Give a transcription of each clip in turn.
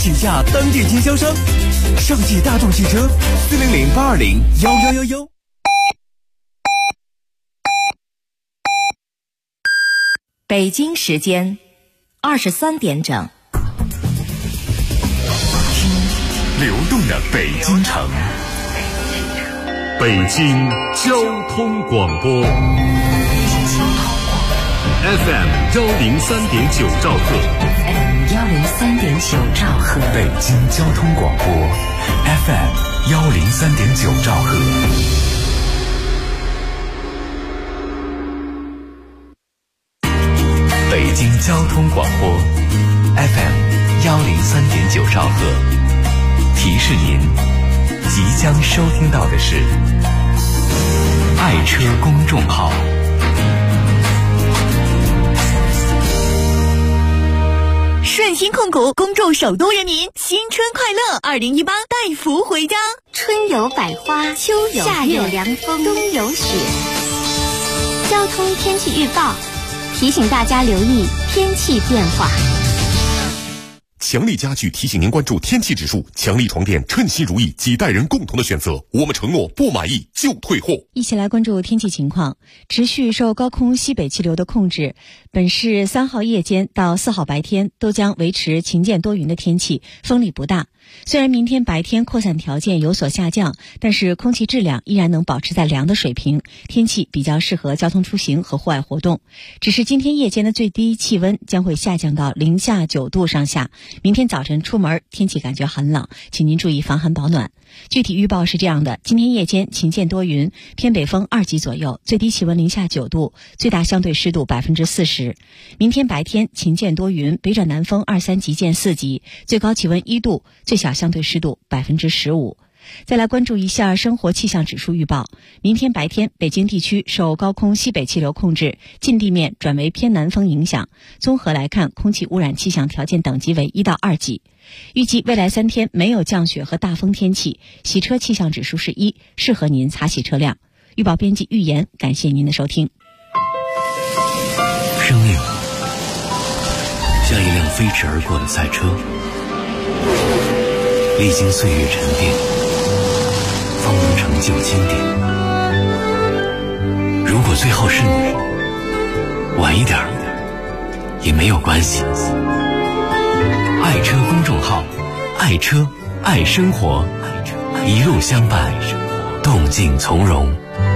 请假当地经销商，上汽大众汽车400-820-1111。 北京时间23点整。 流动的北京城，北京交通广播 FM 103.9兆赫， 103.9兆赫， 北京交通广播 FM 103.9兆赫。北京交通广播 FM 103.9兆赫，提示您即将收听到的是爱车公众号。 顺鑫控股恭祝首都人民新春快乐，2018带福回家。 春有百花，秋有夏有凉风，冬有雪。交通天气预报提醒大家留意天气变化。 强力家具提醒您关注天气指数，强力床垫称心如意，几代人共同的选择，我们承诺不满意就退货。 一起来关注天气情况。持续受高空西北气流的控制，本市3号夜间到4号白天都将维持晴间多云的天气，风力不大。虽然明天白天扩散条件有所下降，但是空气质量依然能保持在良的水平，天气比较适合交通出行和户外活动。只是今天夜间的最低气温将会下降到零下9度上下，明天早晨出门天气感觉寒冷，请您注意防寒保暖。具体预报是这样的：今天夜间晴间多云，偏北风2级左右，最低气温零下9度，最大相对湿度40%。明天白天晴间多云，北转南风2、3级见4级，最高气温1度，最小相对湿度15%。再来关注一下生活气象指数预报。明天白天北京地区受高空西北气流控制，近地面转为偏南风影响，综合来看空气污染气象条件等级为1到2级。预计未来3天没有降雪和大风天气，洗车气象指数是1，适合您擦洗车辆。预报编辑预言，感谢您的收听。 生命像一辆飞驰而过的赛车，历经岁月沉淀，方能成就经典。如果最后是你，晚一点也没有关系。爱车公众号，爱车爱生活，一路相伴，动静从容。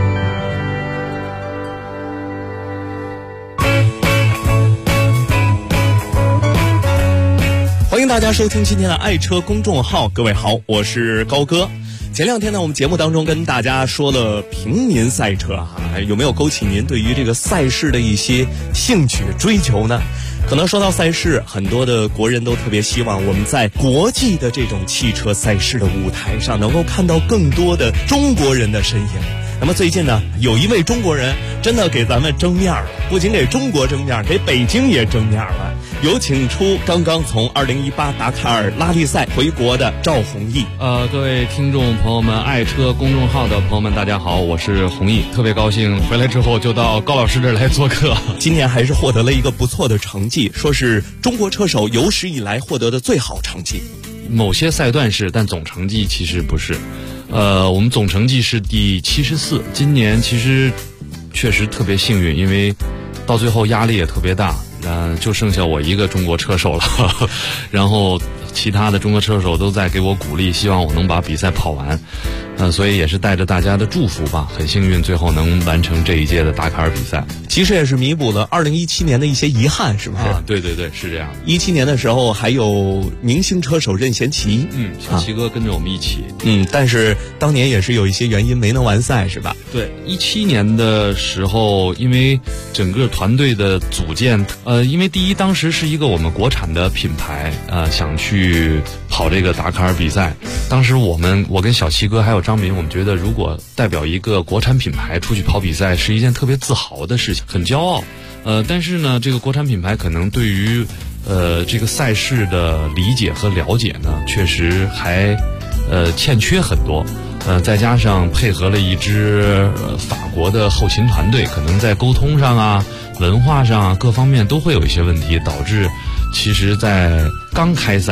欢迎大家收听今天的爱车公众号，各位好，我是高哥。前两天呢，我们节目当中跟大家说了平民赛车啊，有没有勾起您对于这个赛事的一些兴趣追求呢？可能说到赛事，很多的国人都特别希望我们在国际的这种汽车赛事的舞台上能够看到更多的中国人的身影。那么最近呢，有一位中国人真的给咱们争面了，不仅给中国争面，给北京也争面了。有请出刚刚从2018达喀尔拉力赛回国的赵弘毅。 各位听众朋友们，爱车公众号的朋友们，大家好，我是弘毅，特别高兴回来之后就到高老师这儿来做客。 今年还是获得了一个不错的成绩，说是中国车手有史以来获得的最好成绩。 某些赛段是，但总成绩其实不是。我们总成绩是第74。今年其实确实特别幸运，因为到最后压力也特别大，就剩下我一个中国车手了，然后其他的中国车手都在给我鼓励，希望我能把比赛跑完。所以也是带着大家的祝福吧，很幸运最后能完成这一届的达喀尔比赛。 其实也是弥补了2017年的一些遗憾，是不是？ 对对对，是这样。 17年的时候还有明星车手任贤齐， 小齐哥跟着我们一起， 但是当年也是有一些原因没能完赛，是吧？ 对，17年的时候，因为整个团队的组建，因为第一当时是一个我们国产的品牌，想去跑这个达喀尔比赛。当时我跟小齐哥还有张明，我们觉得如果代表一个国产品牌出去跑比赛是一件特别自豪的事情，很骄傲。但是呢，这个国产品牌可能对于这个赛事的理解和了解呢，确实还欠缺很多。再加上配合了一支法国的后勤团队，可能在沟通上啊、文化上啊各方面都会有一些问题，导致其实在刚开赛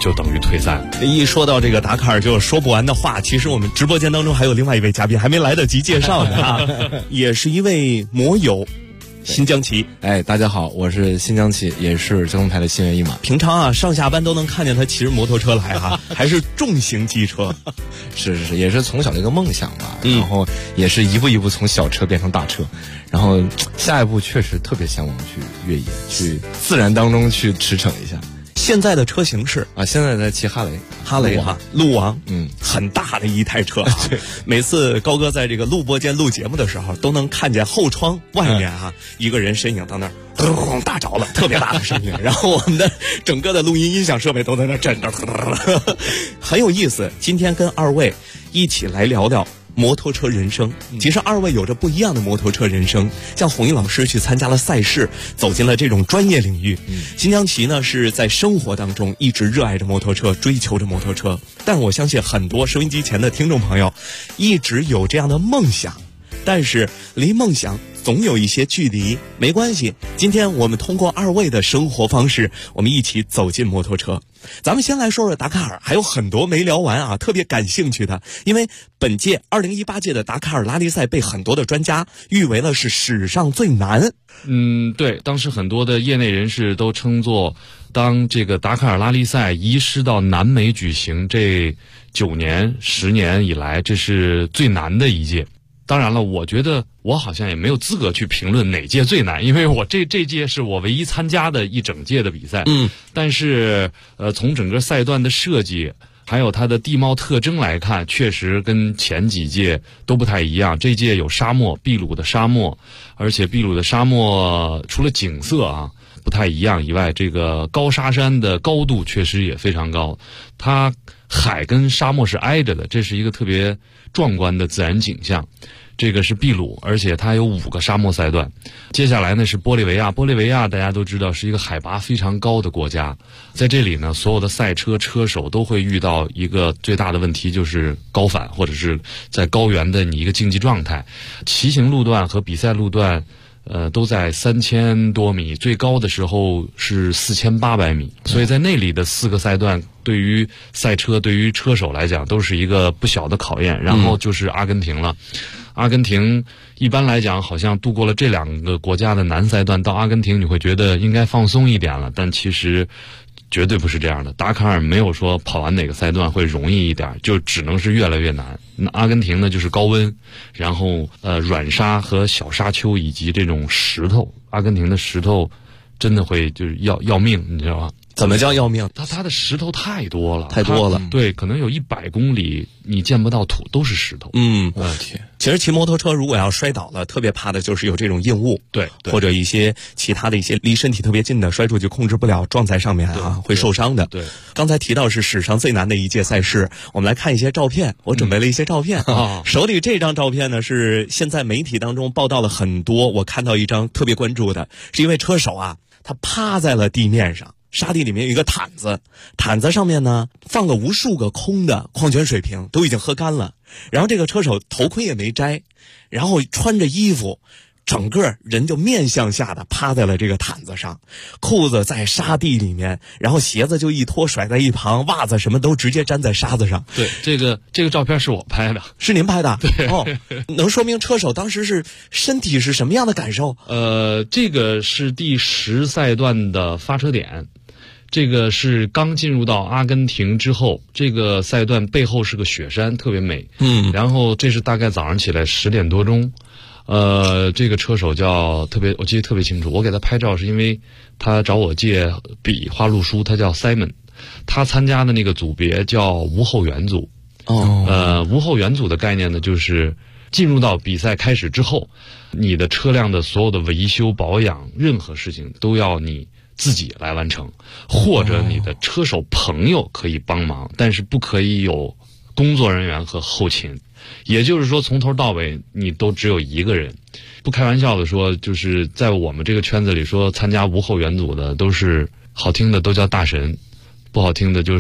就等于退赛了。 一说到这个达喀尔就有说不完的话，其实我们直播间当中还有另外一位嘉宾还没来得及介绍呢啊，也是一位摩友。新疆骑， 大家好，我是新疆骑，也是交通台的心猿意马。 平常啊，上下班都能看见他骑着摩托车来哈，还是重型机车。 是，也是从小的一个梦想吧。然后也是一步一步从小车变成大车，然后下一步确实特别向往去越野，去自然当中去驰骋一下。 现在的车型是啊，现在在骑哈雷哈，路王，很大的一台车啊。对，每次高哥在这个录播间录节目的时候，都能看见后窗外面啊，一个人身影到那儿，咚打着了，特别大的声音。然后我们的整个的录音音响设备都在那震着，很有意思。今天跟二位一起来聊聊摩托车人生。其实二位有着不一样的摩托车人生，像弘毅老师去参加了赛事，走进了这种专业领域。新疆骑呢是在生活当中一直热爱着摩托车，追求着摩托车。但我相信很多收音机前的听众朋友一直有这样的梦想，但是离梦想总有一些距离。没关系，今天我们通过二位的生活方式，我们一起走进摩托车。咱们先来说说达喀尔，还有很多没聊完啊，特别感兴趣的。因为本届2018届的达喀尔拉力赛被很多的专家誉为了是史上最难。 对，当时很多的业内人士都称作，当这个达喀尔拉力赛移师到南美举行这9年10年以来，这是最难的一届。当然了，我觉得我好像也没有资格去评论哪届最难，因为我这届是我唯一参加的一整届的比赛。但是从整个赛段的设计还有它的地貌特征来看，确实跟前几届都不太一样。这届有沙漠，秘鲁的沙漠，而且秘鲁的沙漠除了景色啊不太一样以外，这个高沙山的高度确实也非常高，它海跟沙漠是挨着的，这是一个特别壮观的自然景象。这个是秘鲁，而且它有5个沙漠赛段。接下来呢是玻利维亚，玻利维亚大家都知道是一个海拔非常高的国家，在这里呢，所有的赛车车手都会遇到一个最大的问题，就是高反，或者是在高原的你一个竞技状态。骑行路段和比赛路段都在3000多米，最高的时候是4800米，所以在那里的4个赛段对于赛车对于车手来讲都是一个不小的考验。然后就是阿根廷了，阿根廷一般来讲好像度过了这2个国家的难赛段，到阿根廷你会觉得应该放松一点了，但其实绝对不是这样的。达喀尔没有说跑完哪个赛段会容易一点，就只能是越来越难。那阿根廷呢就是高温，然后软沙和小沙丘以及这种石头，阿根廷的石头真的会就是要命，你知道吧？ 怎么叫要命？ 它的石头太多了， 太多了。 对，可能有100公里你见不到土，都是石头。 我的天！其实骑摩托车如果要摔倒了，特别怕的就是有这种硬物， 对， 或者一些其他的一些离身体特别近的摔出去控制不了，撞在上面啊会受伤的。 对， 刚才提到是史上最难的一届赛事，我们来看一些照片。我准备了一些照片啊，手里这张照片呢是现在媒体当中报道了很多，我看到一张特别关注的，是一位车手啊，他趴在了地面上。沙地里面有一个毯子，毯子上面呢放了无数个空的矿泉水瓶，都已经喝干了。然后这个车手头盔也没摘，然后穿着衣服，整个人就面向下的趴在了这个毯子上，裤子在沙地里面，然后鞋子就一脱甩在一旁，袜子什么都直接粘在沙子上。 对，这个照片是我拍的。 是您拍的？ 对。 能说明车手当时是身体是什么样的感受？ 这个是第10赛段的发车点。这个是刚进入到阿根廷之后，这个赛段背后是个雪山，特别美。然后这是大概早上起来10点多钟。这个车手我记得特别清楚，我给他拍照是因为他找我借笔花露书，他叫 Simon， 他参加的那个组别叫无后援组。无后援组的概念呢，就是进入到比赛开始之后，你的车辆的所有的维修保养，任何事情都要你自己来完成，或者你的车手朋友可以帮忙，但是不可以有工作人员和后勤。也就是说从头到尾你都只有一个人。不开玩笑的说，就是在我们这个圈子里说参加无后援组的都是好听的都叫大神，不好听的就是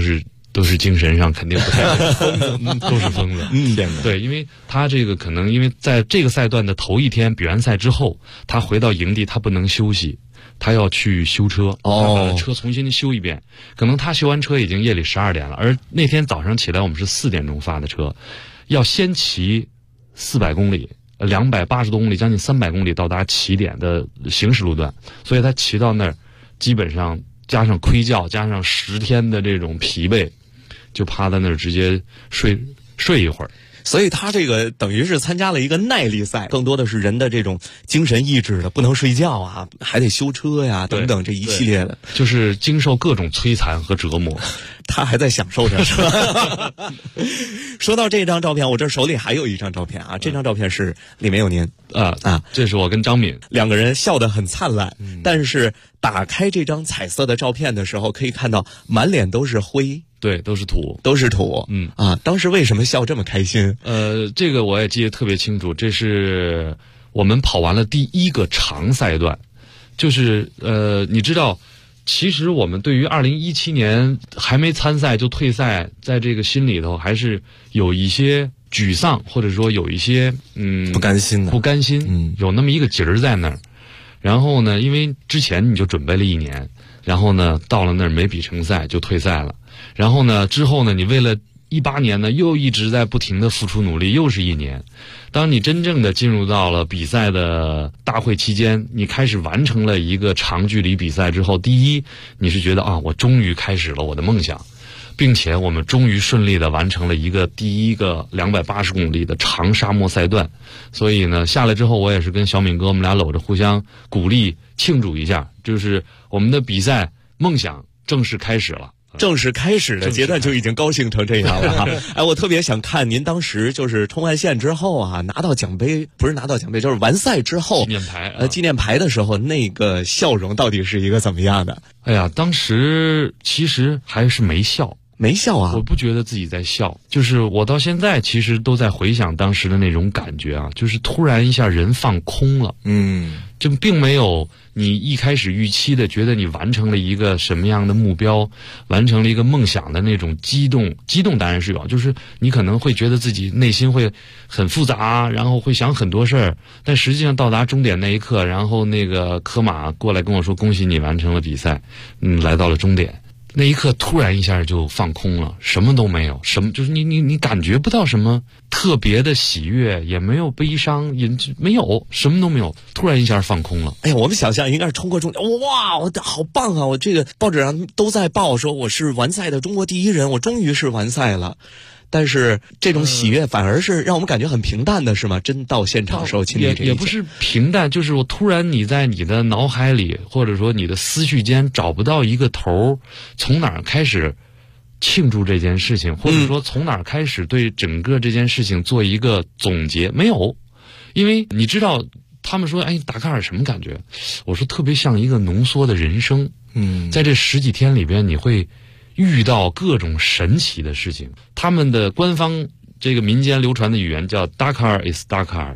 都是精神上肯定不太疯子，都是疯子。对，因为他这个可能因为在这个赛段的头一天比完赛之后，他回到营地他不能休息，他要去修车，把车重新修一遍。可能他修完车已经夜里12点了，而那天早上起来我们是4点钟发的车，要先骑400公里，280多公里，将近300公里到达起点的行驶路段，所以他骑到那儿，基本上加上亏觉，加上10天的这种疲惫，就趴在那儿直接睡一会儿。 所以他这个等于是参加了一个耐力赛，更多的是人的这种精神意志的，不能睡觉啊，还得修车呀等等这一系列的， 就是经受各种摧残和折磨。 他还在享受着，是吧？说到这张照片，我这手里还有一张照片啊，这张照片是里面有您这是我跟张敏两个人笑得很灿烂，但是打开这张彩色的照片的时候，可以看到满脸都是灰。 对，都是土。 当时为什么笑这么开心？ 这个我也记得特别清楚，这是我们跑完了第1个长赛段，就是你知道，其实我们对于2017年还没参赛就退赛，在这个心里头还是有一些沮丧，或者说有一些不甘心， 有那么一个劲儿在那儿。然后呢，因为之前你就准备了1年，然后呢到了那儿没比成赛就退赛了。然后呢，之后呢，你为了18年呢，又一直在不停的付出努力，又是1年。当你真正的进入到了比赛的大会期间，你开始完成了一个长距离比赛之后，第一，你是觉得我终于开始了我的梦想，并且我们终于顺利的完成了第一个280公里的长沙漠赛段。所以呢，下来之后我也是跟小敏哥我们俩搂着互相鼓励庆祝一下，就是我们的比赛梦想正式开始了。 正式开始的阶段就已经高兴成这样了哈！我特别想看您当时就是冲完线之后拿到奖杯，不是拿到奖杯，就是完赛之后纪念牌的时候，那个笑容到底是一个怎么样的？ 哎呀，当时其实还是没笑啊！我不觉得自己在笑，就是我到现在其实都在回想当时的那种感觉啊，就是突然一下人放空了，就并没有你一开始预期的觉得你完成了一个什么样的目标，完成了一个梦想的那种激动当然是有，就是你可能会觉得自己内心会很复杂，然后会想很多事儿，但实际上到达终点那一刻，然后那个科马过来跟我说恭喜你完成了比赛，来到了终点。那一刻突然一下就放空了，什么都没有，就是你感觉不到什么特别的喜悦，也没有悲伤，也没有，什么都没有，突然一下放空了。 哎呀，我们想象应该是冲过终点，哇，我好棒啊！我这个报纸上都在报说我是完赛的中国第1人，我终于是完赛了。但是这种喜悦反而是让我们感觉很平淡的，是吗？真到现场时候经历这一切， 也不是平淡，就是我突然你在你的脑海里，或者说你的思绪间找不到一个头，从哪儿开始庆祝这件事情，或者说从哪儿开始对整个这件事情做一个总结，没有。因为你知道他们说达喀尔什么感觉，我说特别像一个浓缩的人生。在这10几天里边你会遇到各种神奇的事情，他们的官方这个民间流传的语言叫 Dakar is Dakar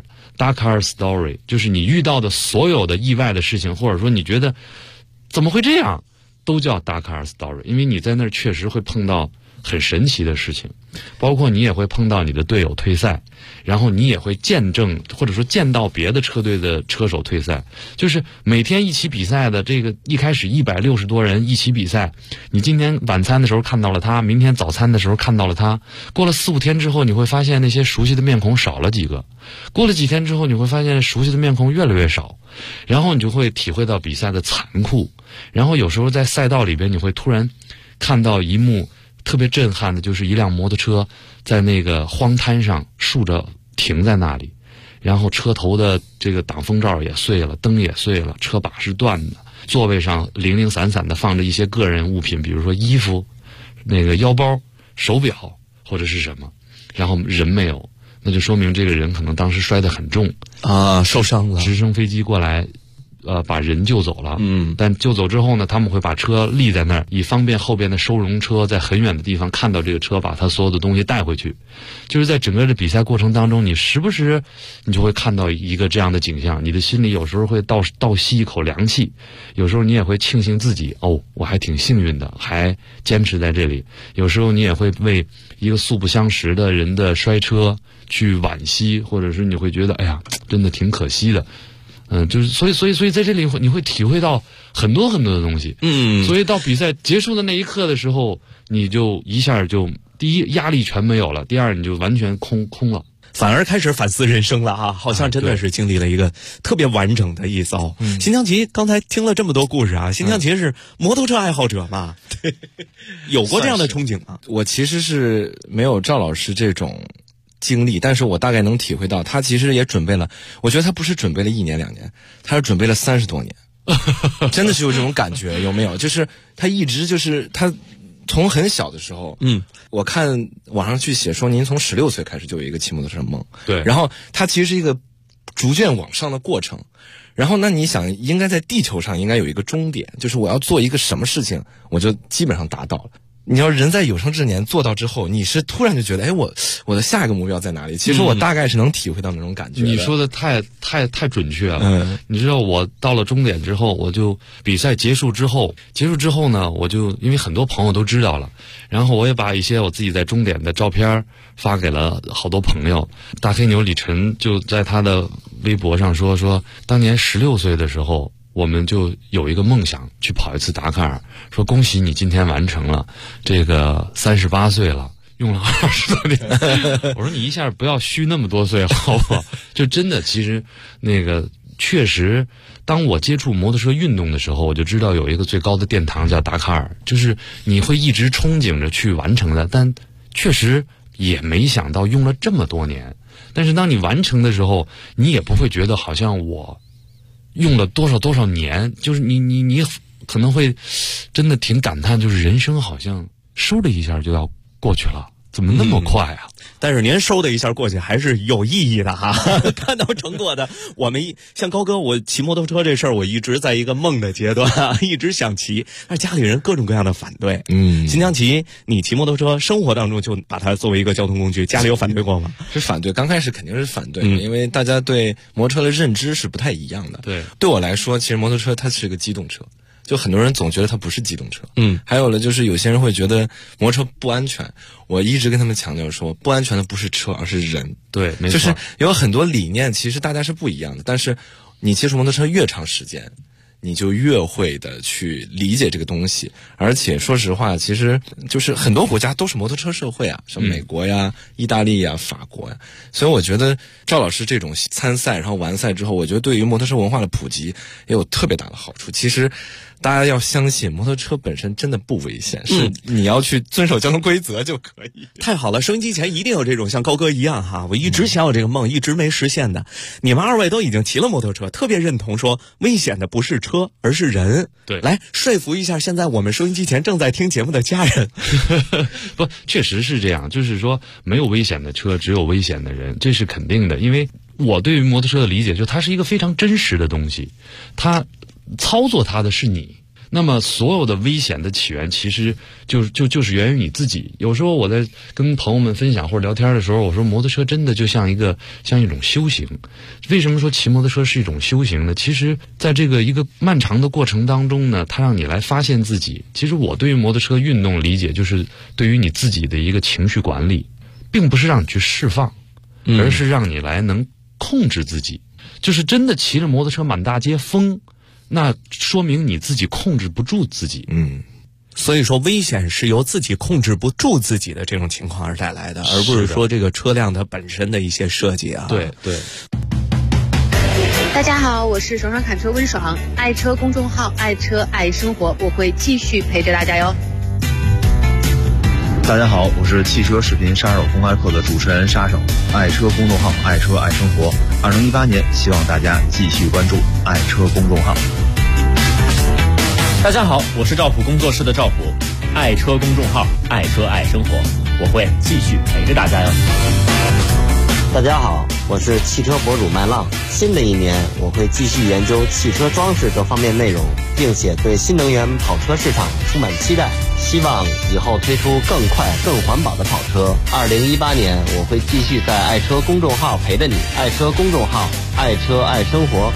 Story， 就是你遇到的所有的意外的事情，或者说你觉得怎么会这样，都叫 Dakar Story， 因为你在那儿确实会碰到很神奇的事情，包括你也会碰到你的队友退赛，然后你也会见证或者说见到别的车队的车手退赛，就是每天一起比赛的这个一开始160多人一起比赛，你今天晚餐的时候看到了他，明天早餐的时候看到了他，过了4、5天之后，你会发现那些熟悉的面孔少了几个，过了几天之后，你会发现熟悉的面孔越来越少，然后你就会体会到比赛的残酷，然后有时候在赛道里边你会突然看到一幕特别震撼的，就是一辆摩托车在那个荒滩上竖着停在那里，然后车头的这个挡风罩也碎了，灯也碎了，车把是断的，座位上零零散散的放着一些个人物品，比如说衣服、那个腰包、手表或者是什么，然后人没有，那就说明这个人可能当时摔得很重受伤了。 直升飞机过来把人救走了，但救走之后呢，他们会把车立在那儿，以方便后边的收容车在很远的地方看到这个车，把他所有的东西带回去。就是在整个的比赛过程当中，你时不时你就会看到一个这样的景象，你的心里有时候会倒吸一口凉气，有时候你也会庆幸自己我还挺幸运的，还坚持在这里。有时候你也会为一个素不相识的人的摔车去惋惜，或者是你会觉得哎呀，真的挺可惜的。就是所以在这里你会体会到很多很多的东西。所以到比赛结束的那一刻的时候，你就一下就第一压力全没有了，第二你就完全空了， 反而开始反思人生了啊！好像真的是经历了一个特别完整的一遭。辛江奇刚才听了这么多故事啊，辛江奇是摩托车爱好者嘛？对，有过这样的憧憬吗？ 我其实是没有赵老师这种经历，但是我大概能体会到，他其实也准备了，我觉得他不是准备了1年2年，他是准备了30多年，真的是有这种感觉，有没有？就是他一直就是他从很小的时候，我看网上去写说您从16岁开始就有一个骑摩托车梦， 对， 然后他其实是一个逐渐往上的过程，然后那你想应该在地球上应该有一个终点，就是我要做一个什么事情，我就基本上达到了。你要人在有生之年做到之后，你是突然就觉得，我的下一个目标在哪里？其实我大概是能体会到那种感觉的。 你说的太准确了。你知道我到了终点之后，我就比赛结束之后呢，我就因为很多朋友都知道了，然后我也把一些我自己在终点的照片发给了好多朋友。大黑牛李晨就在他的微博上说当年16岁的时候，我们就有一个梦想去跑一次达喀尔，说恭喜你今天完成了，这个38岁了，用了20多年。我说你一下不要虚那么多岁好不好？就真的其实那个确实，当我接触摩托车运动的时候，我就知道有一个最高的殿堂叫达喀尔，就是你会一直憧憬着去完成的，但确实也没想到用了这么多年。但是当你完成的时候，你也不会觉得好像我用了多少年，就是你可能会真的挺感叹，就是人生好像嗖的一下就要过去了，怎么那么快啊？ 但是您嗖的一下过去还是有意义的哈，看到成果的。我们像高哥，我骑摩托车这事儿，我一直在一个梦的阶段啊，一直想骑，但是家里人各种各样的反对。辛江奇，你骑摩托车生活当中就把它作为一个交通工具，家里有反对过吗？ 是反对，刚开始肯定是反对，因为大家对摩托车的认知是不太一样的。对我来说，其实摩托车它是个机动车。就很多人总觉得它不是机动车，还有了就是有些人会觉得摩托车不安全，我一直跟他们强调说，不安全的不是车，而是人。 对，没错， 就是有很多理念其实大家是不一样的，但是你接触摩托车越长时间，你就越会的去理解这个东西。而且说实话，其实就是很多国家都是摩托车社会啊，什么美国呀、意大利呀、法国呀，所以我觉得赵老师这种参赛然后完赛之后，我觉得对于摩托车文化的普及也有特别大的好处。其实大家要相信摩托车本身真的不危险，是你要去遵守交通规则就可以。 太好了，收音机前一定有这种像高哥一样哈，我一直想有这个梦，一直没实现的。你们二位都已经骑了摩托车，特别认同说危险的不是车，而是人。 对， 来说服一下现在我们收音机前正在听节目的家人。 不，确实是这样，就是说没有危险的车，只有危险的人，这是肯定的。因为我对于摩托车的理解，就它是一个非常真实的东西，它操作它的是你。那么所有的危险的起源其实就是源于你自己。有时候我在跟朋友们分享或者聊天的时候，我说摩托车真的就像一种修行。为什么说骑摩托车是一种修行呢？其实在这个一个漫长的过程当中呢，它让你来发现自己。其实我对于摩托车运动理解就是对于你自己的一个情绪管理，并不是让你去释放，而是让你来能控制自己。就是真的骑着摩托车满大街疯，那说明你自己控制不住自己。 所以说危险是由自己控制不住自己的这种情况而带来的，而不是说这个车辆它本身的一些设计啊。 对。 大家好，我是爽爽侃车温爽，爱车公众号爱车爱生活，我会继续陪着大家哟。 大家好，我是汽车视频杀手公开课的主持人杀手，爱车公众号爱车爱生活。2018年，希望大家继续关注爱车公众号。 大家好，我是赵普工作室的赵普，爱车公众号爱车爱生活，我会继续陪着大家哟。 大家好，我是汽车博主麦浪。新的一年，我会继续研究汽车装饰各方面内容，并且对新能源跑车市场充满期待，希望以后推出更快、更环保的跑车。2018年，我会继续在爱车公众号陪着你。爱车公众号，爱车爱生活。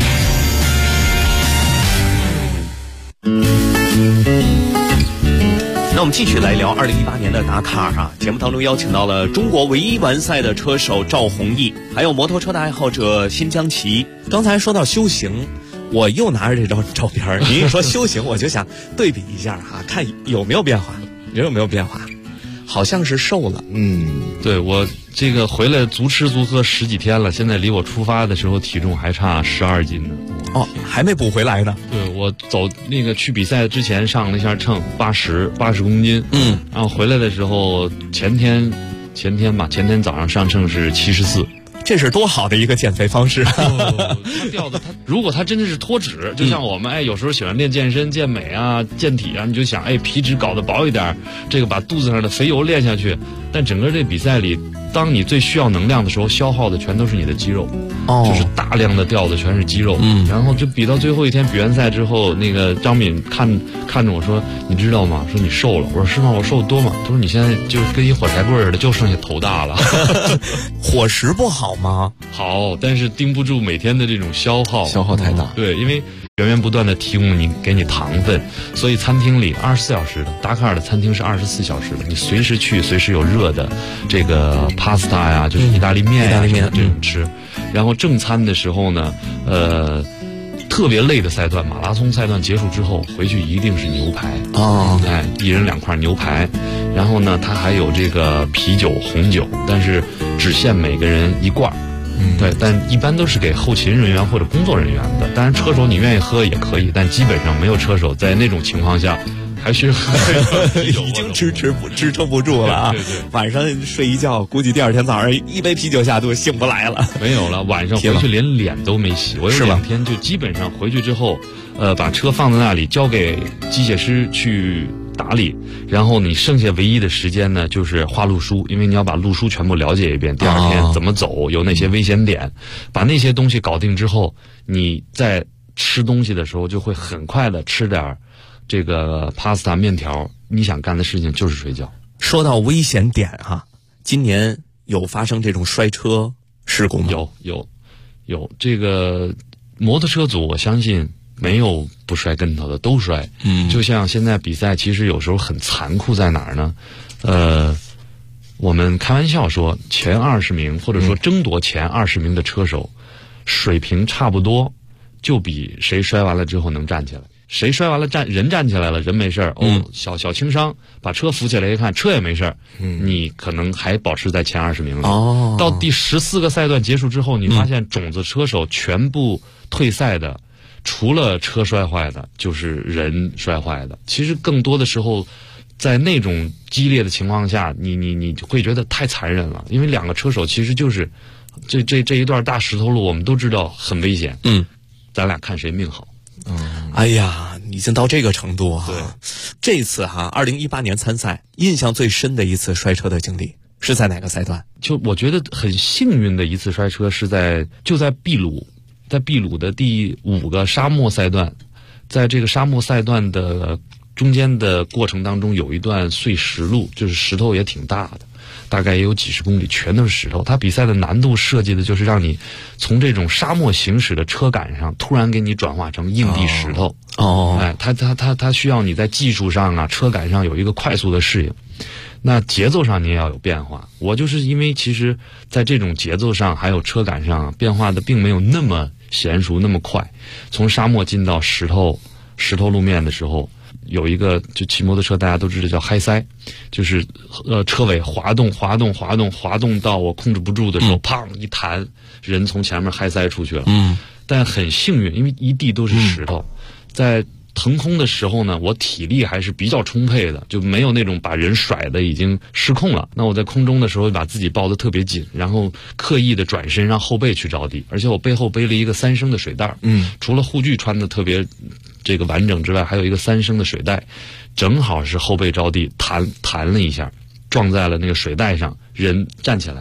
那我们继续来聊2018年的达喀尔啊，节目当中邀请到了中国唯一完赛的车手赵宏毅，还有摩托车的爱好者辛江奇。刚才说到修行，我又拿着这张照片，您一说修行，我就想对比一下哈，看有没有变化，有没有变化？好像是瘦了。 对，我这个回来足吃足喝10几天了，现在离我出发的时候体重还差12斤呢。 哦，还没补回来呢。 对，我走那个去比赛之前上了一下秤，80公斤。然后回来的时候前天早上上秤是74。 这是多好的一个减肥方式！ 他掉的，如果他真的是脱脂，就像我们有时候喜欢练健身、健美啊、健体啊，你就想皮脂搞得薄一点，这个把肚子上的肥油练下去。但整个这比赛里，当你最需要能量的时候，消耗的全都是你的肌肉，就是大量的掉的全是肌肉。然后就比到最后一天比完赛之后，那个张敏看着我说：“你知道吗？说你瘦了。”我说：“是吗？我瘦多吗？”他说：“你现在就跟一火柴棍似的，就剩下头大了。” 伙食不好吗？ 好，但是盯不住每天的这种消耗太大。 对，因为源源不断的提供给你糖分，所以餐厅里24小时的达喀尔的餐厅是24小时的，你随时去，随时有热的这个 pasta 呀，就是意大利面这种吃。然后正餐的时候呢，特别累的赛段，马拉松赛段结束之后，回去一定是牛排一人2块牛排。然后呢，它还有这个啤酒、红酒，但是只限每个人1罐。对，但一般都是给后勤人员或者工作人员的。当然，车手你愿意喝也可以，但基本上没有车手在那种情况下还是已经支撑不住了啊！对，晚上睡一觉，估计第二天早上一杯啤酒下肚醒不来了。 没有了，晚上回去连脸都没洗。我有2天就基本上回去之后，把车放在那里，交给机械师去打理，然后你剩下唯一的时间呢，就是画路书，因为你要把路书全部了解一遍，第二天怎么走，有哪些危险点，把那些东西搞定之后，你在吃东西的时候就会很快的吃点这个 pasta 面条。你想干的事情就是睡觉。 说到危险点今年有发生这种摔车事故吗？ 有这个摩托车组，我相信没有不摔跟头的，都摔。就像现在比赛其实有时候很残酷在哪儿呢？我们开玩笑说前20名或者说争夺前20名的车手，水平差不多，就比谁摔完了之后能站起来。谁摔完了人站起来了，人没事儿，小轻伤，把车扶起来一看，车也没事儿，你可能还保持在前20名里。到第14个赛段结束之后，你发现种子车手全部退赛的，除了车摔坏的，就是人摔坏的。其实更多的时候，在那种激烈的情况下，你会觉得太残忍了，因为2个车手其实就是这一段大石头路，我们都知道很危险。咱俩看谁命好。 哎呀，已经到这个程度对，这次2018年参赛，印象最深的一次摔车的经历是在哪个赛段？ 就我觉得很幸运的一次摔车是在秘鲁，在秘鲁的第5个沙漠赛段，在这个沙漠赛段的中间的过程当中，有一段碎石路，就是石头也挺大的，大概也有几10公里，全都是石头。它比赛的难度设计的就是让你从这种沙漠行驶的车杆上突然给你转化成硬地石头。它需要你在技术上车杆上有一个快速的适应。那节奏上你也要有变化。我就是因为其实在这种节奏上还有车杆上变化的并没有那么娴熟那么快。从沙漠进到石头路面的时候，有一个就骑摩托车大家都知道叫嗨塞，就是车尾滑动到我控制不住的时候，砰一弹，人从前面嗨塞出去了。但很幸运，因为一地都是石头，在腾空的时候呢，我体力还是比较充沛的，就没有那种把人甩的已经失控了。那我在空中的时候把自己抱得特别紧，然后刻意的转身让后背去着地，而且我背后背了一个3升的水袋，除了护具穿的特别这个完整之外，还有一个3升的水袋，正好是后背着地弹了一下，撞在了那个水袋上，人站起来，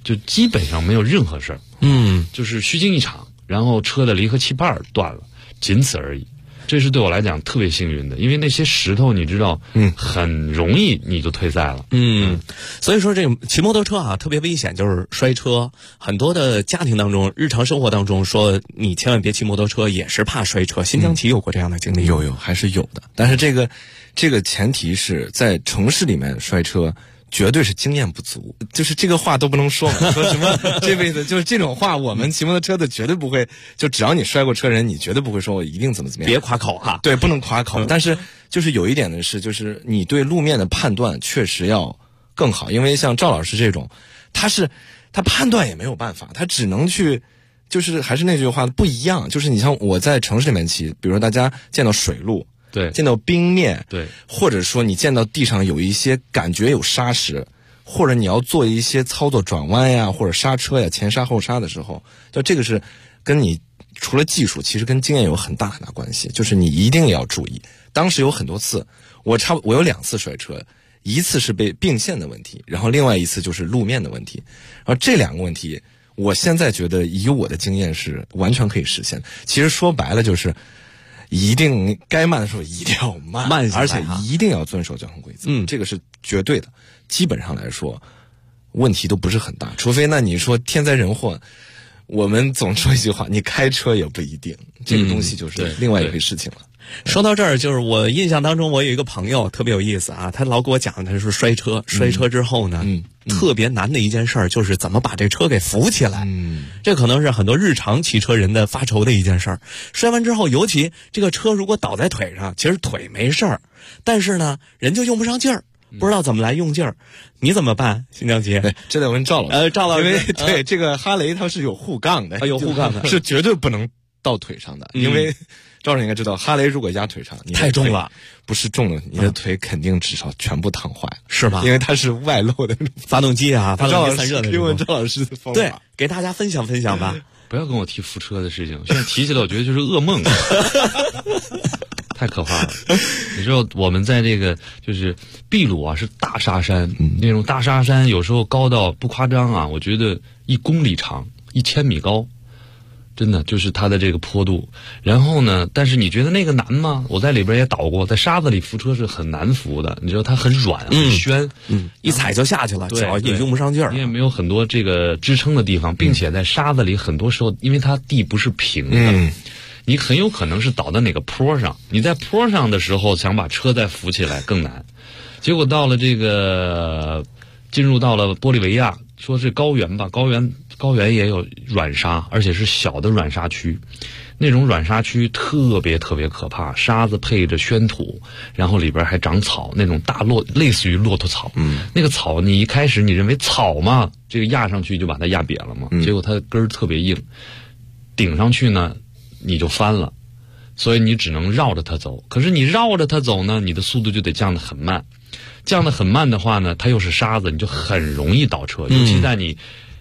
就基本上没有任何事儿，就是虚惊一场，然后车的离合器瓣断了，仅此而已。这是对我来讲特别幸运的，因为那些石头你知道，很容易你就退赛了。 所以说这个骑摩托车啊特别危险，就是摔车。很多的家庭当中、日常生活当中说你千万别骑摩托车，也是怕摔车。新疆骑有过这样的经历？ 有还是有的，但是这个前提是在城市里面摔车。绝对是经验不足，就是这个话都不能说嘛。说什么这辈子就是这种话，我们骑摩托车的绝对不会。就只要你摔过车人，你绝对不会说我一定怎么样。 别夸口哈， 对，不能夸口。但是就是有一点的是，就是你对路面的判断确实要更好，因为像赵老师这种，他判断也没有办法，他只能去，就是还是那句话不一样。就是你像我在城市里面骑，比如说大家见到水路。 对， 见到冰面， 对， 或者说你见到地上有一些感觉有砂石，或者你要做一些操作转弯呀，或者刹车呀，前刹后刹的时候，就这个是跟你除了技术，其实跟经验有很大关系，就是你一定要注意。当时有很多次，我有2次摔车，一次是被并线的问题，然后另外一次就是路面的问题，然后这2个问题，我现在觉得以我的经验是完全可以实现。其实说白了就是。一定该慢的时候一定要慢下来， 而且一定要遵守交通规则。这个是绝对的。基本上来说，问题都不是很大，除非那你说天灾人祸，我们总说一句话，你开车也不一定，这个东西就是另外一回事情了。 说到这儿，就是我印象当中，我有一个朋友特别有意思啊，他老给我讲，他说摔车之后呢，特别难的一件事儿就是怎么把这车给扶起来。这可能是很多日常骑车人的发愁的一件事儿。摔完之后，尤其这个车如果倒在腿上，其实腿没事儿，但是呢，人就用不上劲儿。不知道怎么来用劲儿，你怎么办？新疆杰， 这得问赵老师。 赵老师， 因为对这个哈雷它是有护杠的， 有护杠的， 是绝对不能到腿上的，因为赵老师应该知道，哈雷如果压腿上， 太重了， 不是重了，你的腿肯定至少全部烫坏， 是吗？ 因为它是外露的发动机啊，发动机散热的。 听问赵老师的方法， 对，给大家分享分享吧。 不要跟我提扶车的事情，现在提起来我觉得就是噩梦。太可怕了！你知道我们在这个就是秘鲁啊，是大沙山，那种大沙山有时候高到不夸张啊，我觉得1公里长，1000米高，真的就是它的这个坡度。然后呢，但是你觉得那个难吗？我在里边也倒过，在沙子里扶车是很难扶的，你知道它很软很宣， 一踩就下去了，脚也用不上劲儿， 你也没有很多这个支撑的地方，并且在沙子里很多时候，因为它地不是平的。你很有可能是倒在哪个坡上，你在坡上的时候想把车再扶起来更难，结果到了这个进入到了玻利维亚，说是高原吧，高原也有软沙，而且是小的软沙区，那种软沙区特别特别可怕，沙子配着宣土，然后里边还长草，那种类似于骆驼草，那个草你一开始你认为草嘛，这个压上去就把它压瘪了嘛，结果它的根儿特别硬，顶上去呢你就翻了，所以你只能绕着它走。可是你绕着它走呢，你的速度就得降得很慢。降得很慢的话呢，它又是沙子，你就很容易倒车。尤其在你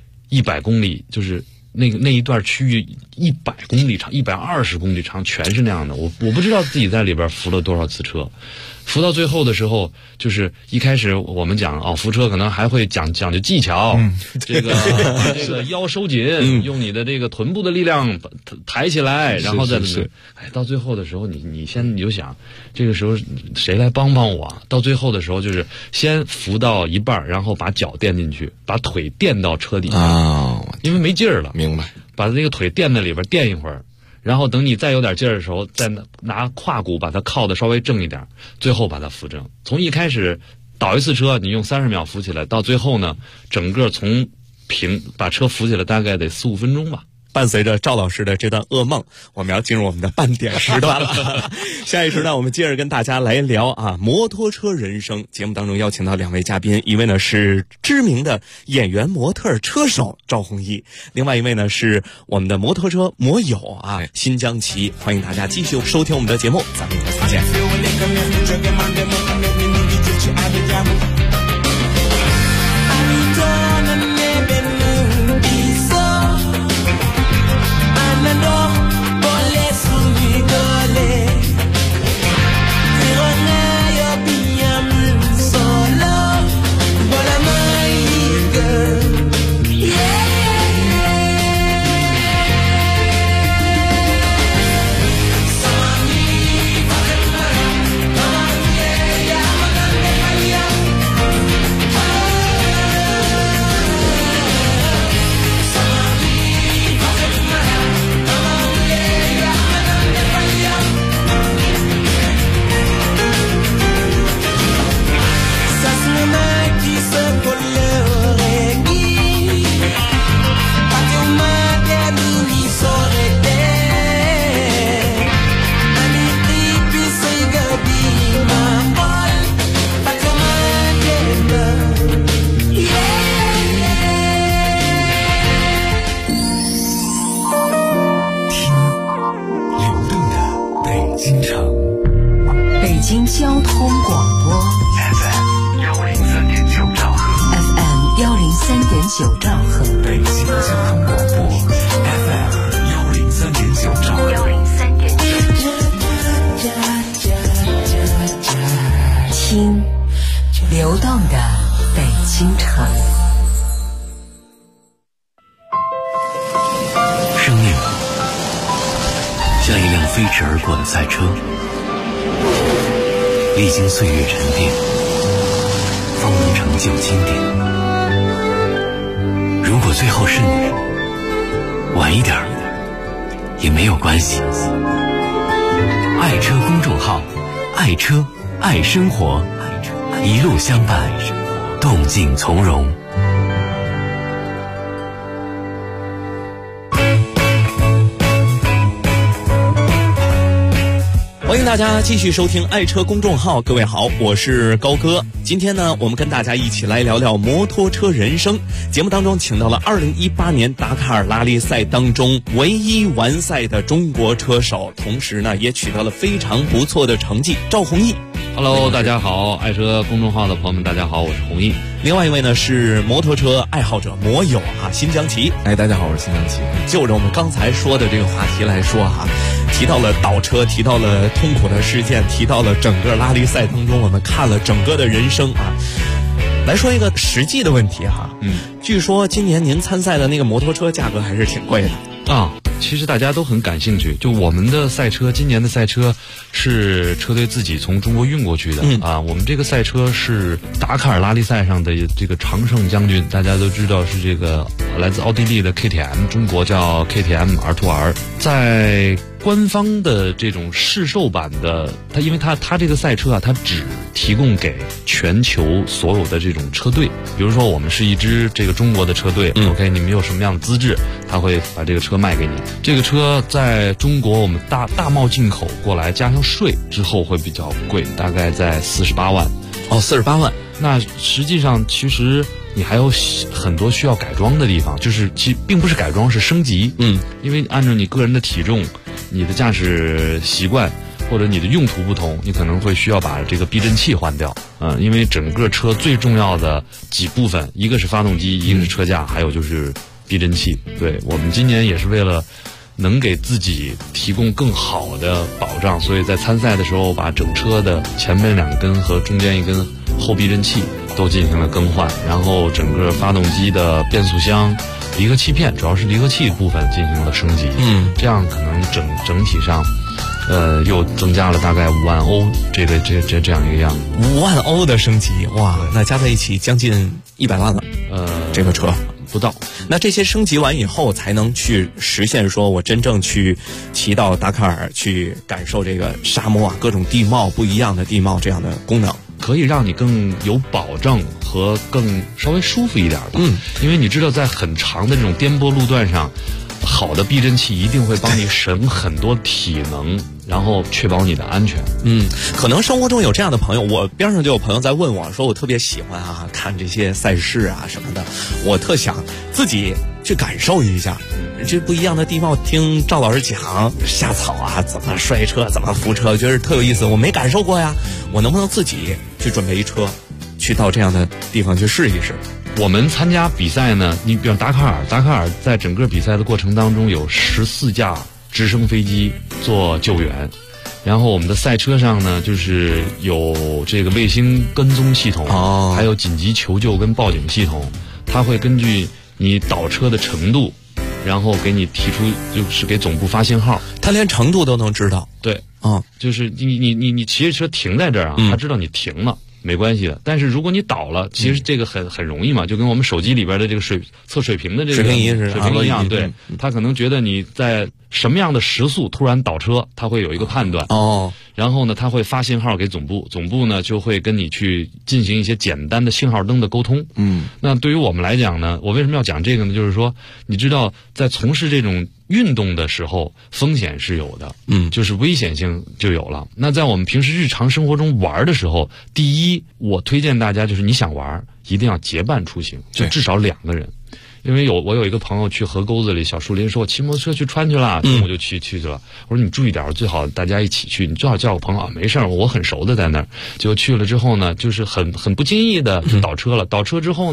100公里，就是那一段区域100公里长、120公里长，全是那样的。我不知道自己在里边扶了多少次车。扶到最后的时候，就是一开始我们讲扶车可能还会讲究技巧，这个腰收紧，用你的这个臀部的力量抬起来，然后再到最后的时候，你就想，这个时候谁来帮我？到最后的时候，就是先扶到一半，然后把脚垫进去，把腿垫到车底下，因为没劲儿了。 明白？ 把这个腿垫在里边垫一会儿。然后等你再有点劲儿的时候，再拿胯骨把它靠得稍微正一点，最后把它扶正。从一开始倒一次车，你用30秒扶起来，到最后呢，整个从把车扶起来大概得4-5分钟吧。 伴随着赵老师的这段噩梦，我们要进入我们的半点时段了。下一时段我们接着跟大家来聊摩托车人生。节目当中邀请到2位嘉宾，一位呢是知名的演员模特车手赵弘毅，另外一位呢是我们的摩托车摩友新疆骑。欢迎大家继续收听我们的节目，咱们再见。 Yeah. 9兆赫， 北京交通广播 FM 103.9兆赫，103.9， 听流动的北京城。 生命像一辆飞驰而过的赛车，历经岁月沉淀，方能成就经典。如果最后是你，晚一点也没有关系。爱车公众号，爱车爱生活，一路相伴，动静从容。 欢迎大家继续收听爱车公众号，各位好，我是高哥。今天呢，我们跟大家一起来聊聊摩托车人生。节目当中请到了2018年达喀尔拉力赛当中唯一完赛的中国车手，同时呢也取得了非常不错的成绩，赵弘毅。 Hello， 大家好，爱车公众号的朋友们，大家好，我是弘毅。 另外一位呢是摩托车爱好者摩友辛江奇。 大家好，我是新江奇。 就着我们刚才说的这个话题来说提到了倒车，提到了痛苦的事件，提到了整个拉力赛当中我们看了整个的人生来说一个实际的问题据说今年您参赛的那个摩托车价格还是挺贵的其实大家都很感兴趣，就我们的赛车，今年的赛车是车队自己从中国运过去的我们这个赛车是达喀尔拉力赛上的这个常胜将军，大家都知道是这个来自奥地利的 KTM， 中国叫 KTM R2R。 在官方的这种试售版的，因为它这个赛车它只提供给全球所有的这种车队，比如说我们是一支这个中国的车队，OK， 你们有什么样的资质，他会把这个车卖给你。这个车在中国我们大贸进口过来，加上税之后会比较贵，大概在48万。 48万。 那实际上其实你还有很多需要改装的地方，就是并不是改装，是升级。因为按照你个人的体重、你的驾驶习惯或者你的用途不同，你可能会需要把这个避震器换掉。因为整个车最重要的几部分，一个是发动机，一个是车架，还有就是避震器。对，我们今年也是为了能给自己提供更好的保障，所以在参赛的时候把整车的前面2根和中间1根后避震器都进行了更换，然后整个发动机的变速箱、离合器片，主要是离合器部分进行了升级。这样可能整体上又增加了大概5万欧这样一个样子。 5万欧的升级，哇，那加在一起将近100万了。这个车不到。 那这些升级完以后才能去实现说我真正去骑到达喀尔去感受这个沙漠各种地貌不一样的地貌这样的功能， 可以让你更有保障和更稍微舒服一点吧。因为你知道在很长的这种颠簸路段上，好的避震器一定会帮你省很多体能，然后确保你的安全。 可能生活中有这样的朋友，我边上就有朋友在问我说，我特别喜欢看这些赛事什么的，我特想自己去感受一下这不一样的地貌，听赵老师讲下草怎么摔车怎么扶车，觉得特有意思，我没感受过呀，我能不能自己去准备一车去到这样的地方去试一试？ 我们参加比赛呢，你比如达喀尔在整个比赛的过程当中有14架直升飞机做救援，然后我们的赛车上呢就是有这个卫星跟踪系统，还有紧急求救跟报警系统，它会根据你倒车的程度，然后给你提出，就是给总部发信号。 它连程度都能知道。 对就是你骑着车停在这儿他知道你停了没关系的。但是如果你倒了，其实这个很容易嘛，就跟我们手机里边的这个测水平的这个水平仪一样。对，他可能觉得你在什么样的时速突然倒车，他会有一个判断。然后呢，他会发信号给总部，总部呢就会跟你去进行一些简单的信号灯的沟通。那对于我们来讲呢，我为什么要讲这个呢？就是说，你知道在从事这种运动的时候，风险是有的，就是危险性就有了。那在我们平时日常生活中玩的时候，第一，我推荐大家就是你想玩，一定要结伴出行，就至少2个人。因为我有一个朋友去河沟子里小树林，说我骑摩托车去穿去了，中午就去了。我说你注意点，最好大家一起去，你最好叫我朋友没事儿，我很熟的在那儿。结果去了之后呢，就是很不经意的就倒车了。倒车之后呢，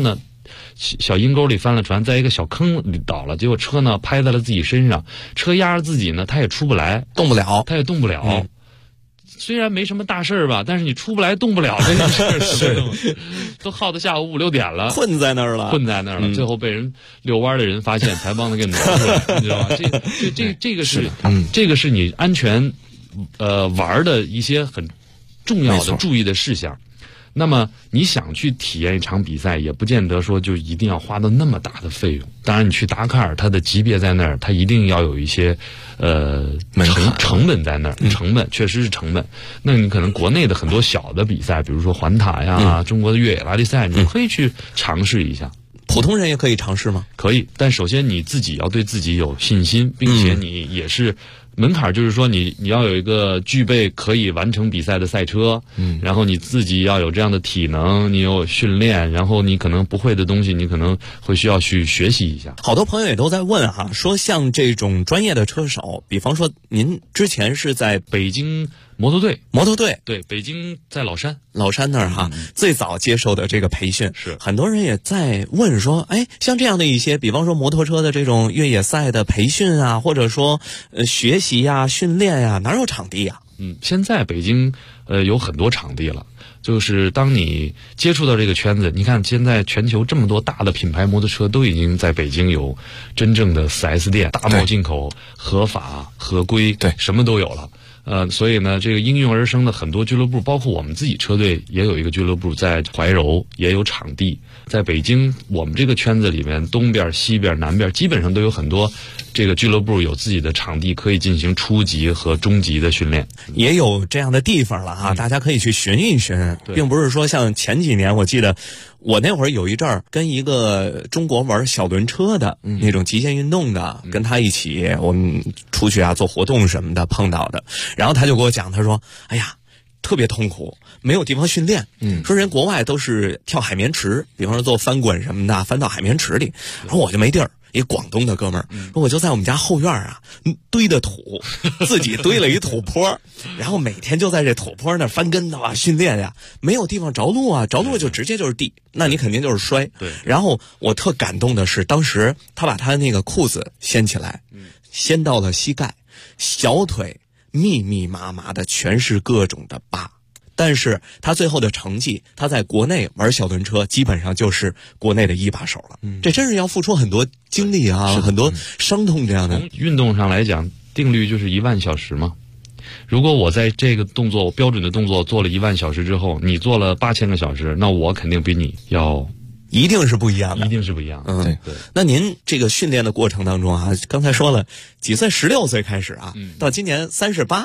小阴沟里翻了船，在一个小坑里倒了，结果车呢拍在了自己身上，车压着自己呢，他也出不来， 动不了， 他也动不了。虽然没什么大事儿吧，但是你出不来动不了这件事儿是都耗到下午5、6点了， 困在那儿了， 最后被人遛弯的人发现，才帮他给挪出来，你知道吧？这个是这个是你安全玩的一些很重要的注意的事项。那么你想去体验一场比赛，也不见得说就一定要花到那么大的费用。当然，你去达喀尔，它的级别在那儿，它一定要有一些成本在那儿，成本确实是成本。那你可能国内的很多小的比赛，比如说环塔呀、中国的越野拉力赛，你可以去尝试一下。 普通人也可以尝试吗？ 可以，但首先你自己要对自己有信心，并且你也是门槛，就是说你要有一个具备可以完成比赛的赛车，然后你自己要有这样的体能，你有训练，然后你可能不会的东西，你可能会需要去学习一下。 好多朋友也都在问哈，说像这种专业的车手，比方说您之前是在北京摩托队，对，北京在老山那儿哈，最早接受的这个培训是很多人也在问说，哎，像这样的一些，比方说摩托车的这种越野赛的培训啊，或者说学习呀、训练呀，哪有场地呀？ 现在北京有很多场地了。就是当你接触到这个圈子，你看现在全球这么多大的品牌摩托车都已经在北京有真正的 4S 店，大贸进口、合法合规，对，什么都有了。所以呢，这个应运而生的很多俱乐部，包括我们自己车队也有一个俱乐部在怀柔，也有场地。在北京，我们这个圈子里面，东边、西边、南边，基本上都有很多这个俱乐部有自己的场地，可以进行初级和中级的训练， 也有这样的地方了哈，大家可以去寻一寻，并不是说像前几年，我记得我那会儿有一阵儿跟一个中国玩小轮车的那种极限运动的，跟他一起我们出去啊做活动什么的碰到的，然后他就给我讲，他说：“哎呀，特别痛苦，没有地方训练。说人国外都是跳海绵池，比方说做翻滚什么的，翻到海绵池里，然后我就没地儿。”一广东的哥们儿说，我就在我们家后院啊堆的土，自己堆了一土坡，然后每天就在这土坡那翻跟头啊训练呀，没有地方着陆啊，着陆就直接就是地，那你肯定就是摔。 对。 然后我特感动的是，当时他把他那个裤子掀起来，掀到了膝盖，小腿密密麻麻的全是各种的疤。但是他最后的成绩，他在国内玩小轮车基本上就是国内的一把手了。这真是要付出很多精力啊，很多伤痛这样的。 从运动上来讲，定律就是10000小时嘛。如果我在这个动作标准的动作做了10000小时之后，你做了8000个小时，那我肯定比你要。 一定是不一样的， 一定是不一样的。 对。那您这个训练的过程当中啊，刚才说了几岁，16岁开始啊，到今年38，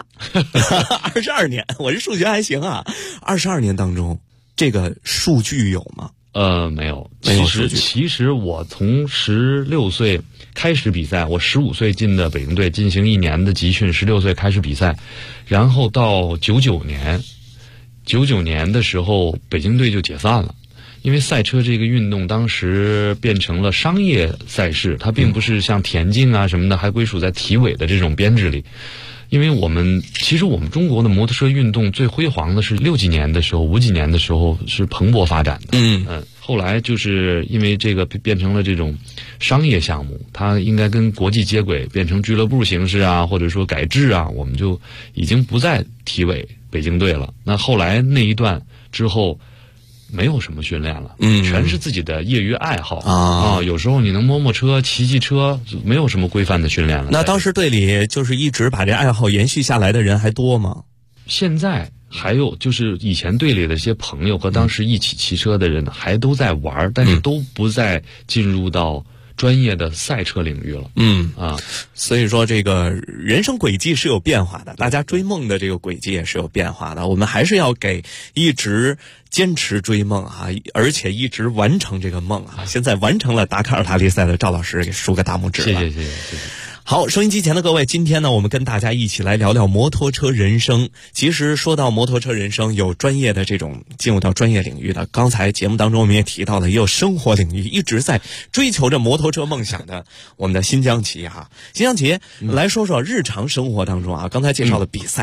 22年，我这数学还行啊。22年当中，这个数据有吗？ 没有。其实我从16岁开始比赛，我15岁进的北京队，进行1年的集训，16岁开始比赛，然后到99年的时候，北京队就解散了。因为赛车这个运动当时变成了商业赛事，它并不是像田径啊什么的还归属在体委的这种编制里。因为其实我们中国的摩托车运动最辉煌的是60几年的时候、50几年的时候是蓬勃发展的。后来就是因为这个变成了这种商业项目，它应该跟国际接轨，变成俱乐部形式啊，或者说改制啊，我们就已经不在体委北京队了。那后来那一段之后，没有什么训练了，全是自己的业余爱好啊。有时候你能摸车、骑车，没有什么规范的训练了。 那当时队里就是一直把这爱好延续下来的人还多吗？ 现在还有就是以前队里的一些朋友和当时一起骑车的人还都在玩，但是都不再进入到专业的赛车领域了。 所以说这个人生轨迹是有变化的，大家追梦的这个轨迹也是有变化的。我们还是要给一直坚持追梦啊，而且一直完成这个梦啊，现在完成了达喀尔拉力赛的赵老师给竖个大拇指了。 谢谢。 好，收音机前的各位，今天呢，我们跟大家一起来聊聊摩托车人生。其实说到摩托车人生，有专业的这种进入到专业领域的，刚才节目当中我们也提到了，也有生活领域一直在追求着摩托车梦想的我们的新疆骑哈。新疆骑来说说日常生活当中啊，刚才介绍的比赛。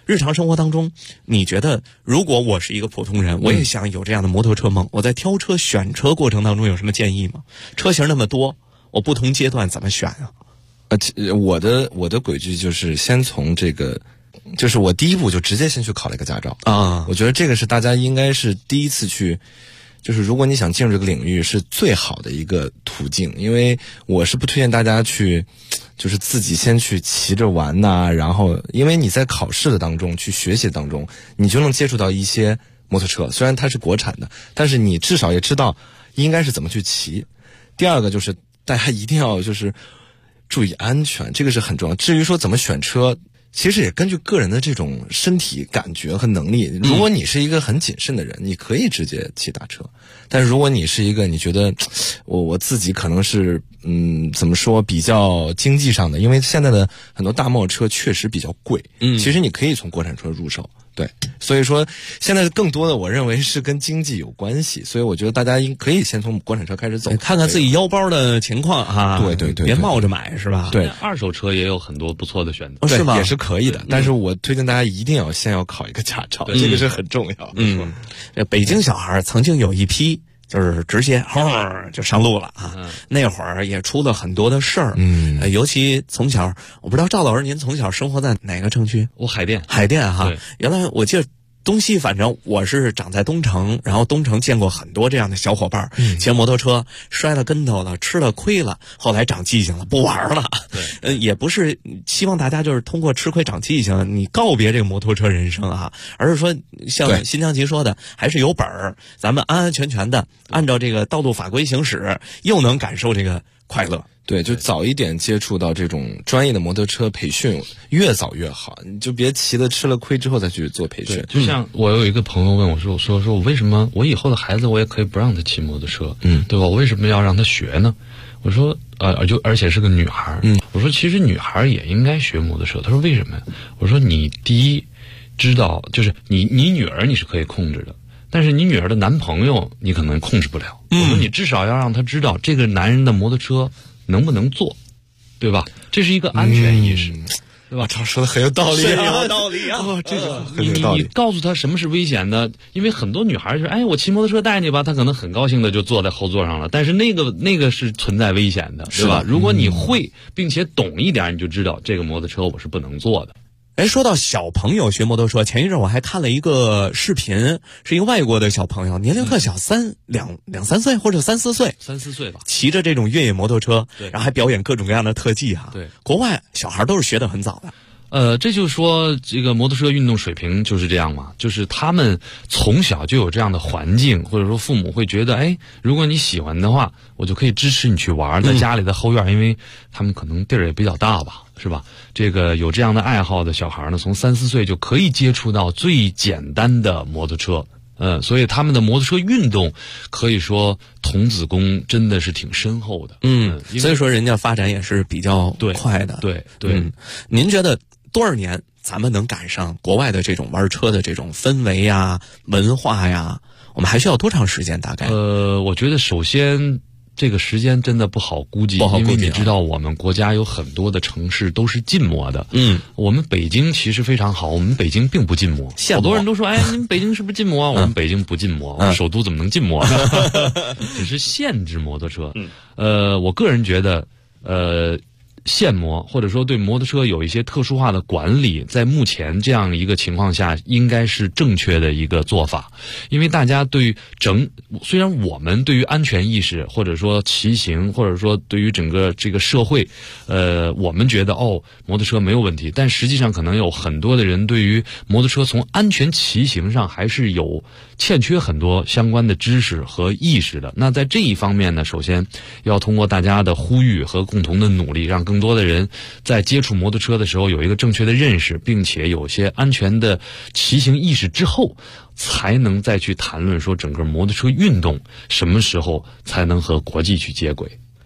日常生活当中，你觉得如果我是一个普通人，我也想有这样的摩托车梦，我在挑车选车过程当中有什么建议吗？车型那么多，我不同阶段怎么选啊？ 我的轨迹就是先从这个，就是我第一步就直接先去考了一个驾照啊。我觉得这个是大家应该是第一次去，就是如果你想进入这个领域是最好的一个途径，因为我是不推荐大家去就是自己先去骑着玩呐，然后因为你在考试的当中去学习当中，你就能接触到一些摩托车，虽然它是国产的，但是你至少也知道应该是怎么去骑。第二个就是大家一定要就是注意安全，这个是很重要。至于说怎么选车，其实也根据个人的这种身体感觉和能力。如果你是一个很谨慎的人，你可以直接骑大车。但是如果你是一个你觉得我自己可能是怎么说比较经济上的，因为现在的很多大贸车确实比较贵，其实你可以从国产车入手。对，所以说现在更多的我认为是跟经济有关系，所以我觉得大家可以先从国产车开始走， 看看自己腰包的情况啊。 对， 别冒着买是吧？ 对，二手车也有很多不错的选择， 是吗？也是可以的，但是我推荐大家一定要先要考一个驾照，这个是很重要的。 北京小孩曾经有一批就是直接就上路了啊！那会儿也出了很多的事儿，尤其从小，我不知道赵老师您从小生活在哪个城区？ 我海淀哈。原来我记得东西，反正我是长在东城，然后东城见过很多这样的小伙伴，骑摩托车摔了跟头了，吃了亏了，后来长记性了，不玩了。也不是希望大家就是通过吃亏长记性，你告别这个摩托车人生啊，而是说像辛江奇说的，还是有本儿，咱们安安全全的按照这个道路法规行驶，又能感受这个快乐。 对，就早一点接触到这种专业的摩托车培训，越早越好，你就别骑了吃了亏之后再去做培训。 就像我有一个朋友问我说我为什么我以后的孩子我也可以不让他骑摩托车，对吧？我为什么要让他学呢？我说而且是个女孩，我说其实女孩也应该学摩托车。他说为什么？我说你第一知道就是你女儿你是可以控制的，但是你女儿的男朋友你可能控制不了。我说你至少要让他知道这个男人的摩托车能不能坐，对吧？这是一个安全意识，对吧？ 他说的很有道理， 有道理啊！ 这个很有道理。 你告诉他什么是危险的，因为很多女孩就是我骑摩托车带你吧，她可能很高兴的就坐在后座上了，但是那个是存在危险的，对吧？如果你会并且懂一点，你就知道这个摩托车我是不能坐的。 说到小朋友学摩托车，前一阵我还看了一个视频，是一个外国的小朋友，年龄特小，两三岁或者3、4岁 ，3、4岁吧， 骑着这种越野摩托车，然后还表演各种各样的特技哈。 对， 国外小孩都是学得很早的。 这就是说这个摩托车运动水平就是这样嘛，就是他们从小就有这样的环境，或者说父母会觉得如果你喜欢的话，我就可以支持你去玩，在家里的后院，因为他们可能地儿也比较大吧，是吧？这个有这样的爱好的小孩呢，从3、4岁就可以接触到最简单的摩托车。所以他们的摩托车运动可以说童子功真的是挺深厚的。 所以说人家发展也是比较快的。 对。 您觉得多少年咱们能赶上国外的这种玩车的这种氛围呀、文化呀？我们还需要多长时间？大概？ 我觉得首先这个时间真的不好估计，因为你知道我们国家有很多的城市都是禁摩的。我们北京其实非常好，我们北京并不禁摩。好多人都说你们北京是不是禁摩啊？我们北京不禁摩，我们首都怎么能禁摩呢？只是限制摩托车。我个人觉得限摩或者说对摩托车有一些特殊化的管理，在目前这样一个情况下应该是正确的一个做法。因为大家对于虽然我们对于安全意识或者说骑行或者说对于整个这个社会我们觉得摩托车没有问题，但实际上可能有很多的人对于摩托车从安全骑行上还是有欠缺很多相关的知识和意识的。那在这一方面呢，首先要通过大家的呼吁和共同的努力，让更多的人在接触摩托车的时候有一个正确的认识，并且有些安全的骑行意识之后，才能再去谈论说整个摩托车运动什么时候才能和国际去接轨。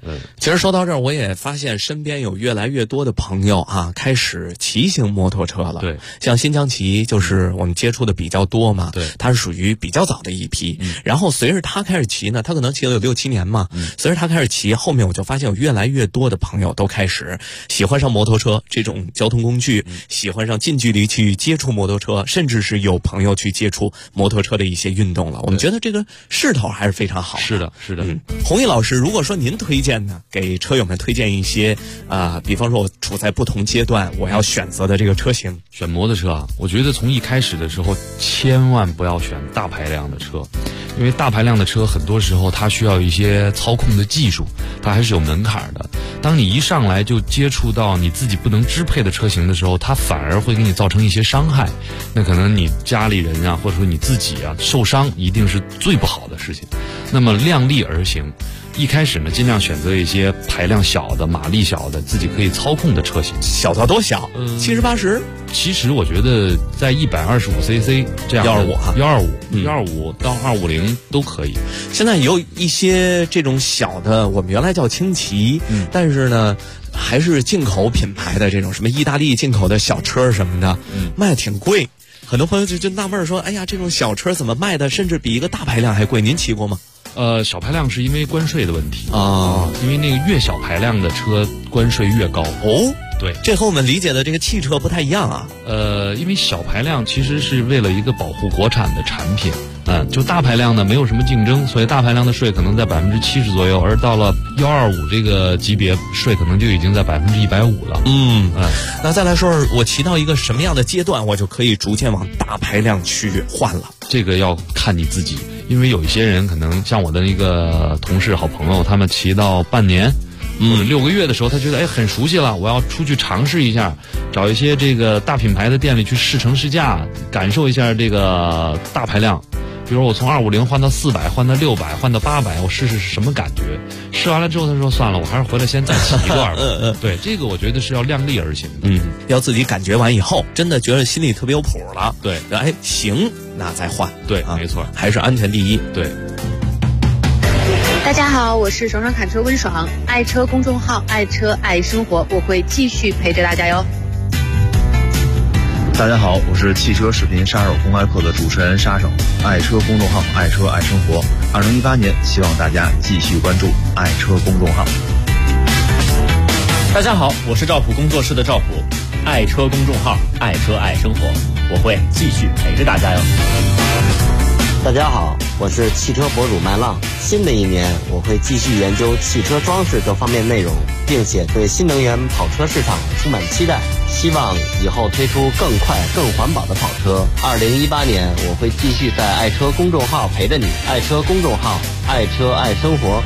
其实说到这儿，我也发现身边有越来越多的朋友啊，开始骑行摩托车了。 对， 像新疆骑就是我们接触的比较多嘛。 对， 他是属于比较早的一批。然后随着他开始骑呢，他可能骑了有6、7年嘛。随着他开始骑，后面我就发现有越来越多的朋友都开始喜欢上摩托车这种交通工具，喜欢上近距离去接触摩托车，甚至是有朋友去接触摩托车的一些运动了。我们觉得这个势头还是非常好的。 是的，是的。 弘毅老师，如果说您推荐呢，给车友们推荐一些比方说我处在不同阶段我要选择的这个车型。 选摩托车啊，我觉得从一开始的时候千万不要选大排量的车，因为大排量的车很多时候它需要一些操控的技术，它还是有门槛的。当你一上来就接触到你自己不能支配的车型的时候，它反而会给你造成一些伤害，那可能你家里人啊，或者说你自己啊受伤，一定是最不好的事情。那么量力而行，一开始呢尽量选择一些排量小的、马力小的、自己可以操控的车型。 小到多小？70、80？ 其实我觉得在125cc 这样的125到250都可以。 现在也有一些这种小的，我们原来叫轻骑，但是呢还是进口品牌的这种什么意大利进口的小车什么的，卖的挺贵。很多朋友就纳闷说，哎呀，这种小车怎么卖的甚至比一个大排量还贵？您骑过吗？ 小排量是因为关税的问题啊，因为那个越小排量的车关税越高。 哦， 对， 这和我们理解的这个汽车不太一样啊。 因为小排量其实是为了一个保护国产的产品，就大排量呢没有什么竞争，所以大排量的税可能在70%左右，而到了125这个级别，税可能就已经在150%了。 那再来说，我骑到一个什么样的阶段，我就可以逐渐往大排量去换了？ 这个要看你自己。因为有一些人可能像我的那个同事好朋友，他们骑到半年或者6个月的时候，他觉得很熟悉了，我要出去尝试一下，找一些这个大品牌的店里去试乘试驾，感受一下这个大排量。比如我从250换到400，换到600，换到800，我试试是什么感觉。试完了之后，他说算了，我还是回来先再骑一段吧。对，这个我觉得是要量力而行的。 要自己感觉完以后，真的觉得心里特别有谱了。 对， 行，那再换。 对，没错， 还是安全第一。 对。 大家好，我是爽爽侃车温爽，爱车公众号，爱车爱生活，我会继续陪着大家哟。 大家好，我是汽车视频杀手公开课的主持人杀手，爱车公众号，爱车爱生活。2018年，希望大家继续关注爱车公众号。 大家好，我是赵普工作室的赵普，爱车公众号，爱车爱生活，我会继续陪着大家哟。 大家好，我是汽车博主麦浪。新的一年，我会继续研究汽车装饰这方面内容，并且对新能源跑车市场充满期待。希望以后推出更快、更环保的跑车。2018年，我会继续在爱车公众号陪着你。爱车公众号，爱车爱生活。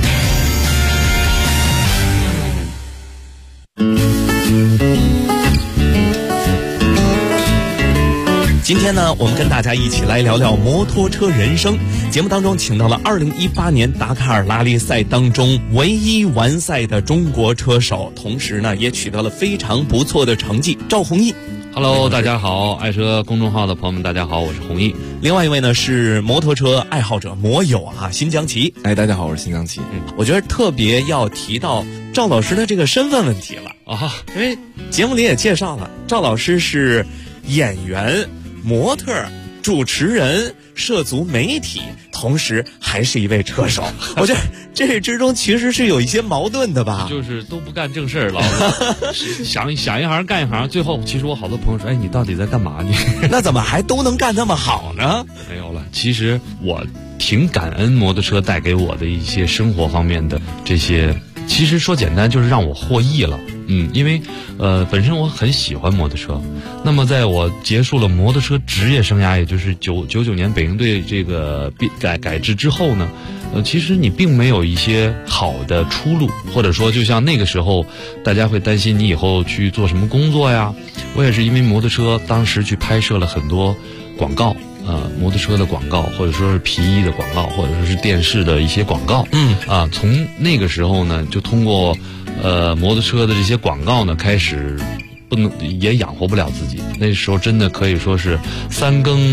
今天呢，我们跟大家一起来聊聊摩托车人生。节目当中请到了2018年达喀尔拉力赛当中唯一完赛的中国车手，同时呢也取得了非常不错的成绩，赵弘毅。 Hello， 大家好，爱车公众号的朋友们，大家好，我是弘毅。 另外一位呢是摩托车爱好者摩友啊，新疆骑。 大家好，我是新疆骑。 我觉得特别要提到赵老师的这个身份问题了啊，因为节目里也介绍了，赵老师是演员、模特、主持人、涉足媒体，同时还是一位车手。我觉得这之中其实是有一些矛盾的吧， 就是都不干正事儿，老想一行干一行，最后其实我好多朋友说，哎，你到底在干嘛你？ 那怎么还都能干那么好呢？ 没有了，其实我挺感恩摩托车带给我的一些生活方面的这些，其实说简单就是让我获益了。因为本身我很喜欢摩托车，那么在我结束了摩托车职业生涯，也就是99年北京队这个改制之后呢，其实你并没有一些好的出路，或者说就像那个时候大家会担心你以后去做什么工作呀。我也是因为摩托车当时去拍摄了很多广告，摩托车的广告，或者说是皮衣的广告，或者说是电视的一些广告。从那个时候呢，就通过摩托车的这些广告呢，开始也养活不了自己。那时候真的可以说是3更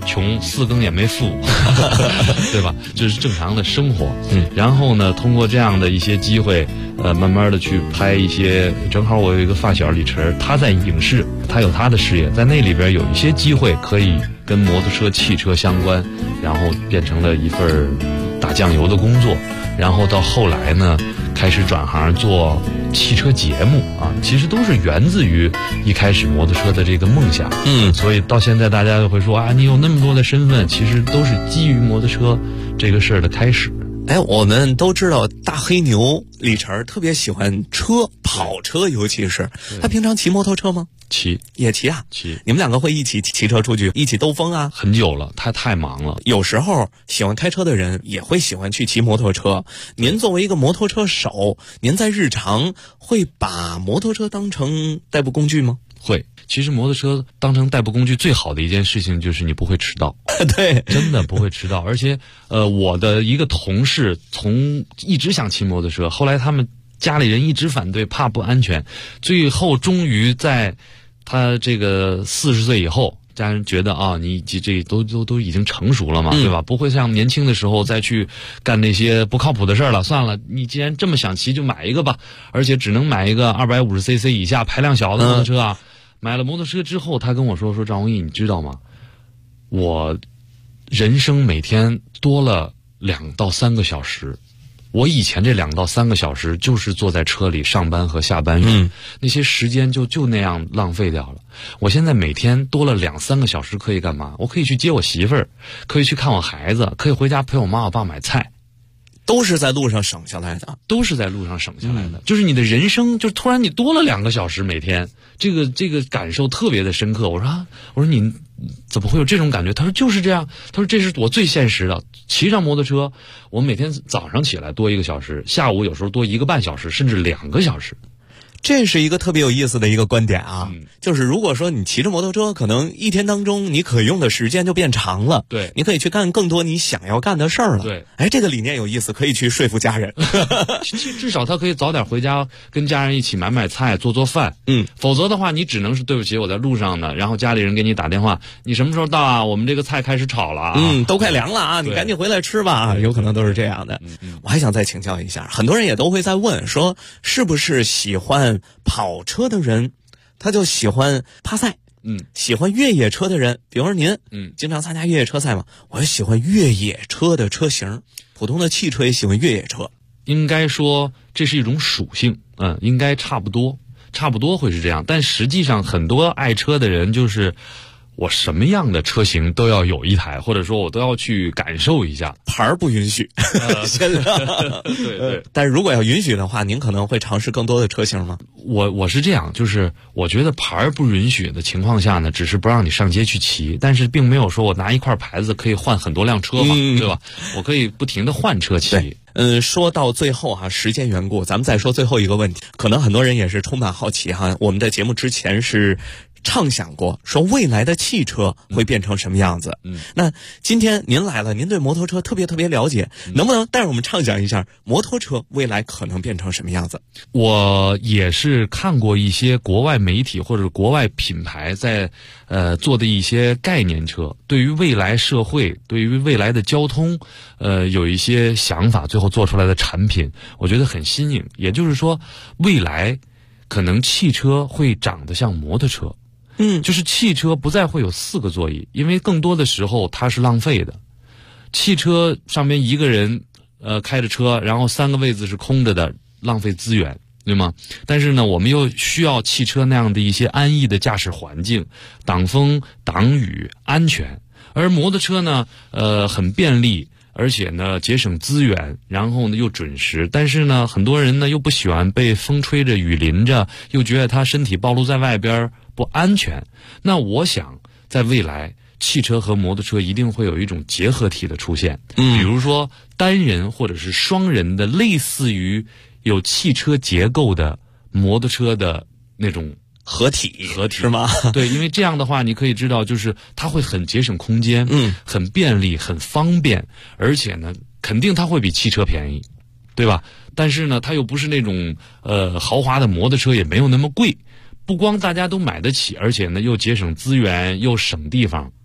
穷4更也没富，对吧？这是正常的生活。然后呢，通过这样的一些机会，慢慢的去拍一些。正好我有一个发小李晨，他在影视，他有他的事业，在那里边有一些机会可以跟摩托车、汽车相关，然后变成了一份打酱油的工作。然后到后来呢，开始转行做汽车节目啊，其实都是源自于一开始摩托车的这个梦想。所以到现在大家就会说啊，你有那么多的身份，其实都是基于摩托车这个事儿的开始。 我们都知道大黑牛李晨特别喜欢车，跑车，尤其是他平常骑摩托车吗？也骑啊。你们两个会一起骑车出去，一起兜风啊？ 很久了，他太忙了。 有时候喜欢开车的人也会喜欢去骑摩托车。您作为一个摩托车手，您在日常会把摩托车当成代步工具吗？ 会。其实摩托车当成代步工具最好的一件事情就是你不会迟到。 对， 真的不会迟到。而且我的一个同事一直想骑摩托车，后来他们家里人一直反对，怕不安全，最后终于在他这个40岁以后，家人觉得啊，你这都已经成熟了嘛，对吧？不会像年轻的时候再去干那些不靠谱的事了。算了，你既然这么想骑，就买一个吧，而且只能买一个250cc 以下排量小的摩托车啊。买了摩托车之后，他跟我说张宏毅，你知道吗？我人生每天多了2到3个小时。我以前这2到3个小时就是坐在车里上班和下班用，那些时间就那样浪费掉了。我现在每天多了2、3个小时可以干嘛？我可以去接我媳妇儿，可以去看我孩子，可以回家陪我妈我爸买菜。 都是在路上省下来的， 就是你的人生就突然你多了2个小时每天，这个感受特别的深刻。我说你怎么会有这种感觉？他说就是这样，他说这是我最现实的。骑上摩托车，我每天早上起来多1个小时，下午有时候多1个半小时，甚至2个小时。 这是一个特别有意思的一个观点啊，就是如果说你骑着摩托车，可能一天当中你可用的时间就变长了， 对， 你可以去干更多你想要干的事儿了， 对， 这个理念有意思，可以去说服家人， 至少他可以早点回家跟家人一起买菜做饭，否则的话你只能是对不起我在路上呢，然后家里人给你打电话，你什么时候到啊？我们这个菜开始炒了啊， 都快凉了啊，你赶紧回来吃吧，有可能都是这样的。我还想再请教一下，很多人也都会在问说，是不是喜欢跑车的人他就喜欢趴赛，喜欢越野车的人，比如说您，经常参加越野车赛嘛，我也喜欢越野车的车型，普通的汽车也喜欢越野车。 应该说这是一种属性，应该差不多会是这样，但实际上很多爱车的人就是我什么样的车型都要有一台，或者说我都要去感受一下， 牌儿不允许。现在对， 但是如果要允许的话，您可能会尝试更多的车型吗？ 我是这样，就是我觉得牌儿不允许的情况下呢，只是不让你上街去骑，但是并没有说我拿一块牌子可以换很多辆车嘛，对吧？我可以不停的换车骑。 说到最后时间缘故，咱们再说最后一个问题，可能很多人也是充满好奇我们的节目之前是畅想过说未来的汽车会变成什么样子。那今天您来了，您对摩托车特别了解，能不能带着我们畅想一下摩托车未来可能变成什么样子？ 我也是看过一些国外媒体或者国外品牌在做的一些概念车，对于未来社会，对于未来的交通有一些想法，最后做出来的产品我觉得很新颖。也就是说未来可能汽车会长得像摩托车，就是汽车不再会有4个座椅，因为更多的时候它是浪费的。汽车上面一个人开着车，然后3个位子是空着的，浪费资源，对吗？但是呢，我们又需要汽车那样的一些安逸的驾驶环境，挡风挡雨安全。而摩托车呢很便利，而且呢节省资源，然后呢又准时，但是呢很多人呢又不喜欢被风吹着雨淋着，又觉得他身体暴露在外边不安全。那我想在未来汽车和摩托车一定会有一种结合体的出现，比如说单人或者是双人的，类似于有汽车结构的摩托车的那种合体是吗？ 对，因为这样的话你可以知道，就是它会很节省空间，很便利，很方便，而且呢肯定它会比汽车便宜，对吧？但是呢它又不是那种豪华的摩托车，也没有那么贵，不光大家都买得起，而且呢又节省资源又省地方，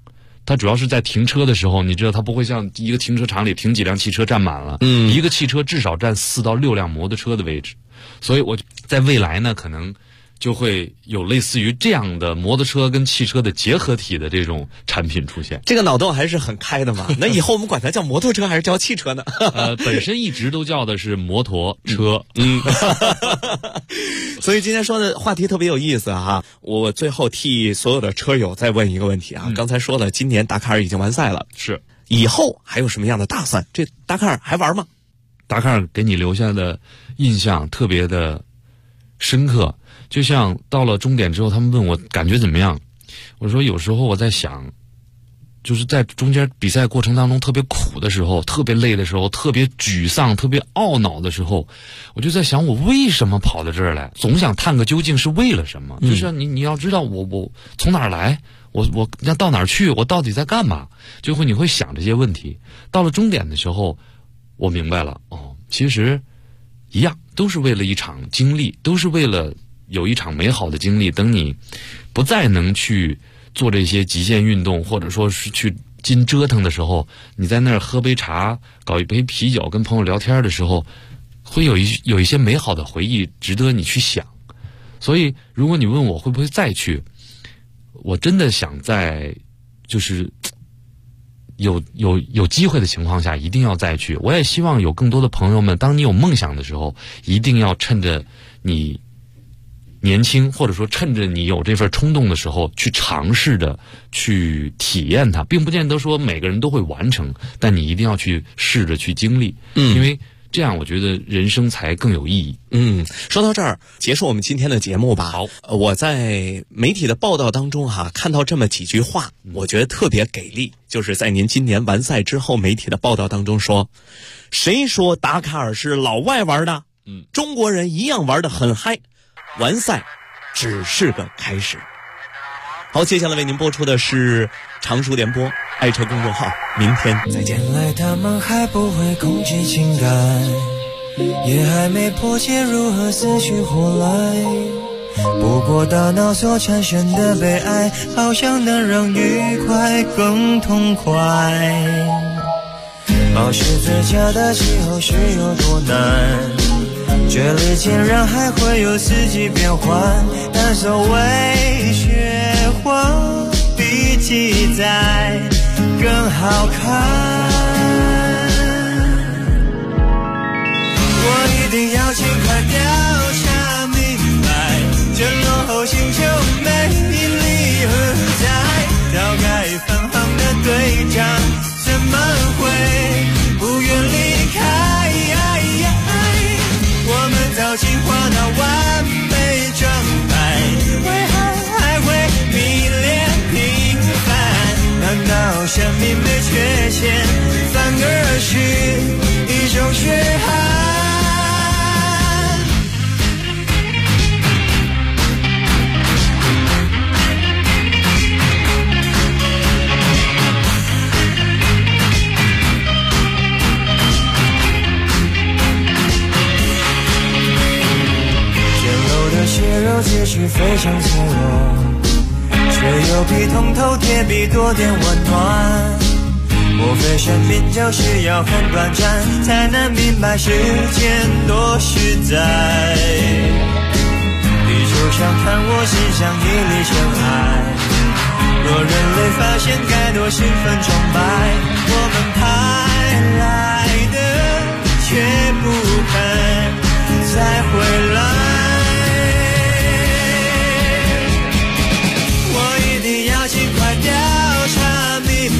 它主要是在停车的时候，你知道它不会像一个停车场里停几辆汽车站满了，一个汽车至少占4到6辆摩托车的位置，所以我在未来呢，可能就会有类似于这样的摩托车跟汽车的结合体的这种产品出现。 这个脑洞还是很开的嘛。那以后我们管它叫摩托车还是叫汽车呢？ 本身一直都叫的是摩托车。 所以今天说的话题特别有意思哈。我最后替所有的车友再问一个问题啊。刚才说了，今年达喀尔已经完赛了， 是以后还有什么样的打算？这达喀尔还玩吗？ 达喀尔给你留下的印象特别的深刻。就像到了终点之后，他们问我感觉怎么样，我说有时候我在想，就是在中间比赛过程当中特别苦的时候，特别累的时候，特别沮丧，特别懊恼的时候，我就在想我为什么跑到这儿来，总想探个究竟是为了什么。就是你要知道我从哪儿来，我要到哪儿去，我到底在干嘛，你会想这些问题。到了终点的时候，我明白了，其实一样，都是为了一场经历，都是为了有一场美好的经历。等你不再能去做这些极限运动，或者说是去筋折腾的时候，你在那儿喝杯茶，搞一杯啤酒，跟朋友聊天的时候，会有一些美好的回忆值得你去想。所以如果你问我会不会再去，我真的想在就是有机会的情况下一定要再去。我也希望有更多的朋友们，当你有梦想的时候，一定要趁着你年轻，或者说趁着你有这份冲动的时候，去尝试着去体验它，并不见得说每个人都会完成，但你一定要去试着去经历，因为这样我觉得人生才更有意义。 说到这儿，结束我们今天的节目吧。好，我在媒体的报道当中看到这么几句话，我觉得特别给力。就是在您今年完赛之后，媒体的报道当中说，谁说达喀尔是老外玩的？中国人一样玩得很嗨，完赛只是个开始。好，接下来为您播出的是常熟联播爱车公众号，明天再见。 原来他们还不会控制情感，也还没破解如何死去活来，不过大脑所产生的悲哀，好像能让愉快更痛快。保持最佳的气候是有多难，这里竟然还会有四季变换，但所谓雪花比记载更好看。我一定要尽快调查明白，这落后星球魅力何在？早该返航的队长怎么会不愿离开？我们早进化到完美状态，为何还会迷恋平凡？难道生命没缺陷，反而是一种缺憾？血肉结局非常脆弱，却又比铜头铁臂多点温暖。莫非生命就是要很短暂，才能明白时间多实在？地球上看我心像一粒尘埃，若人类发现该多兴奋崇拜。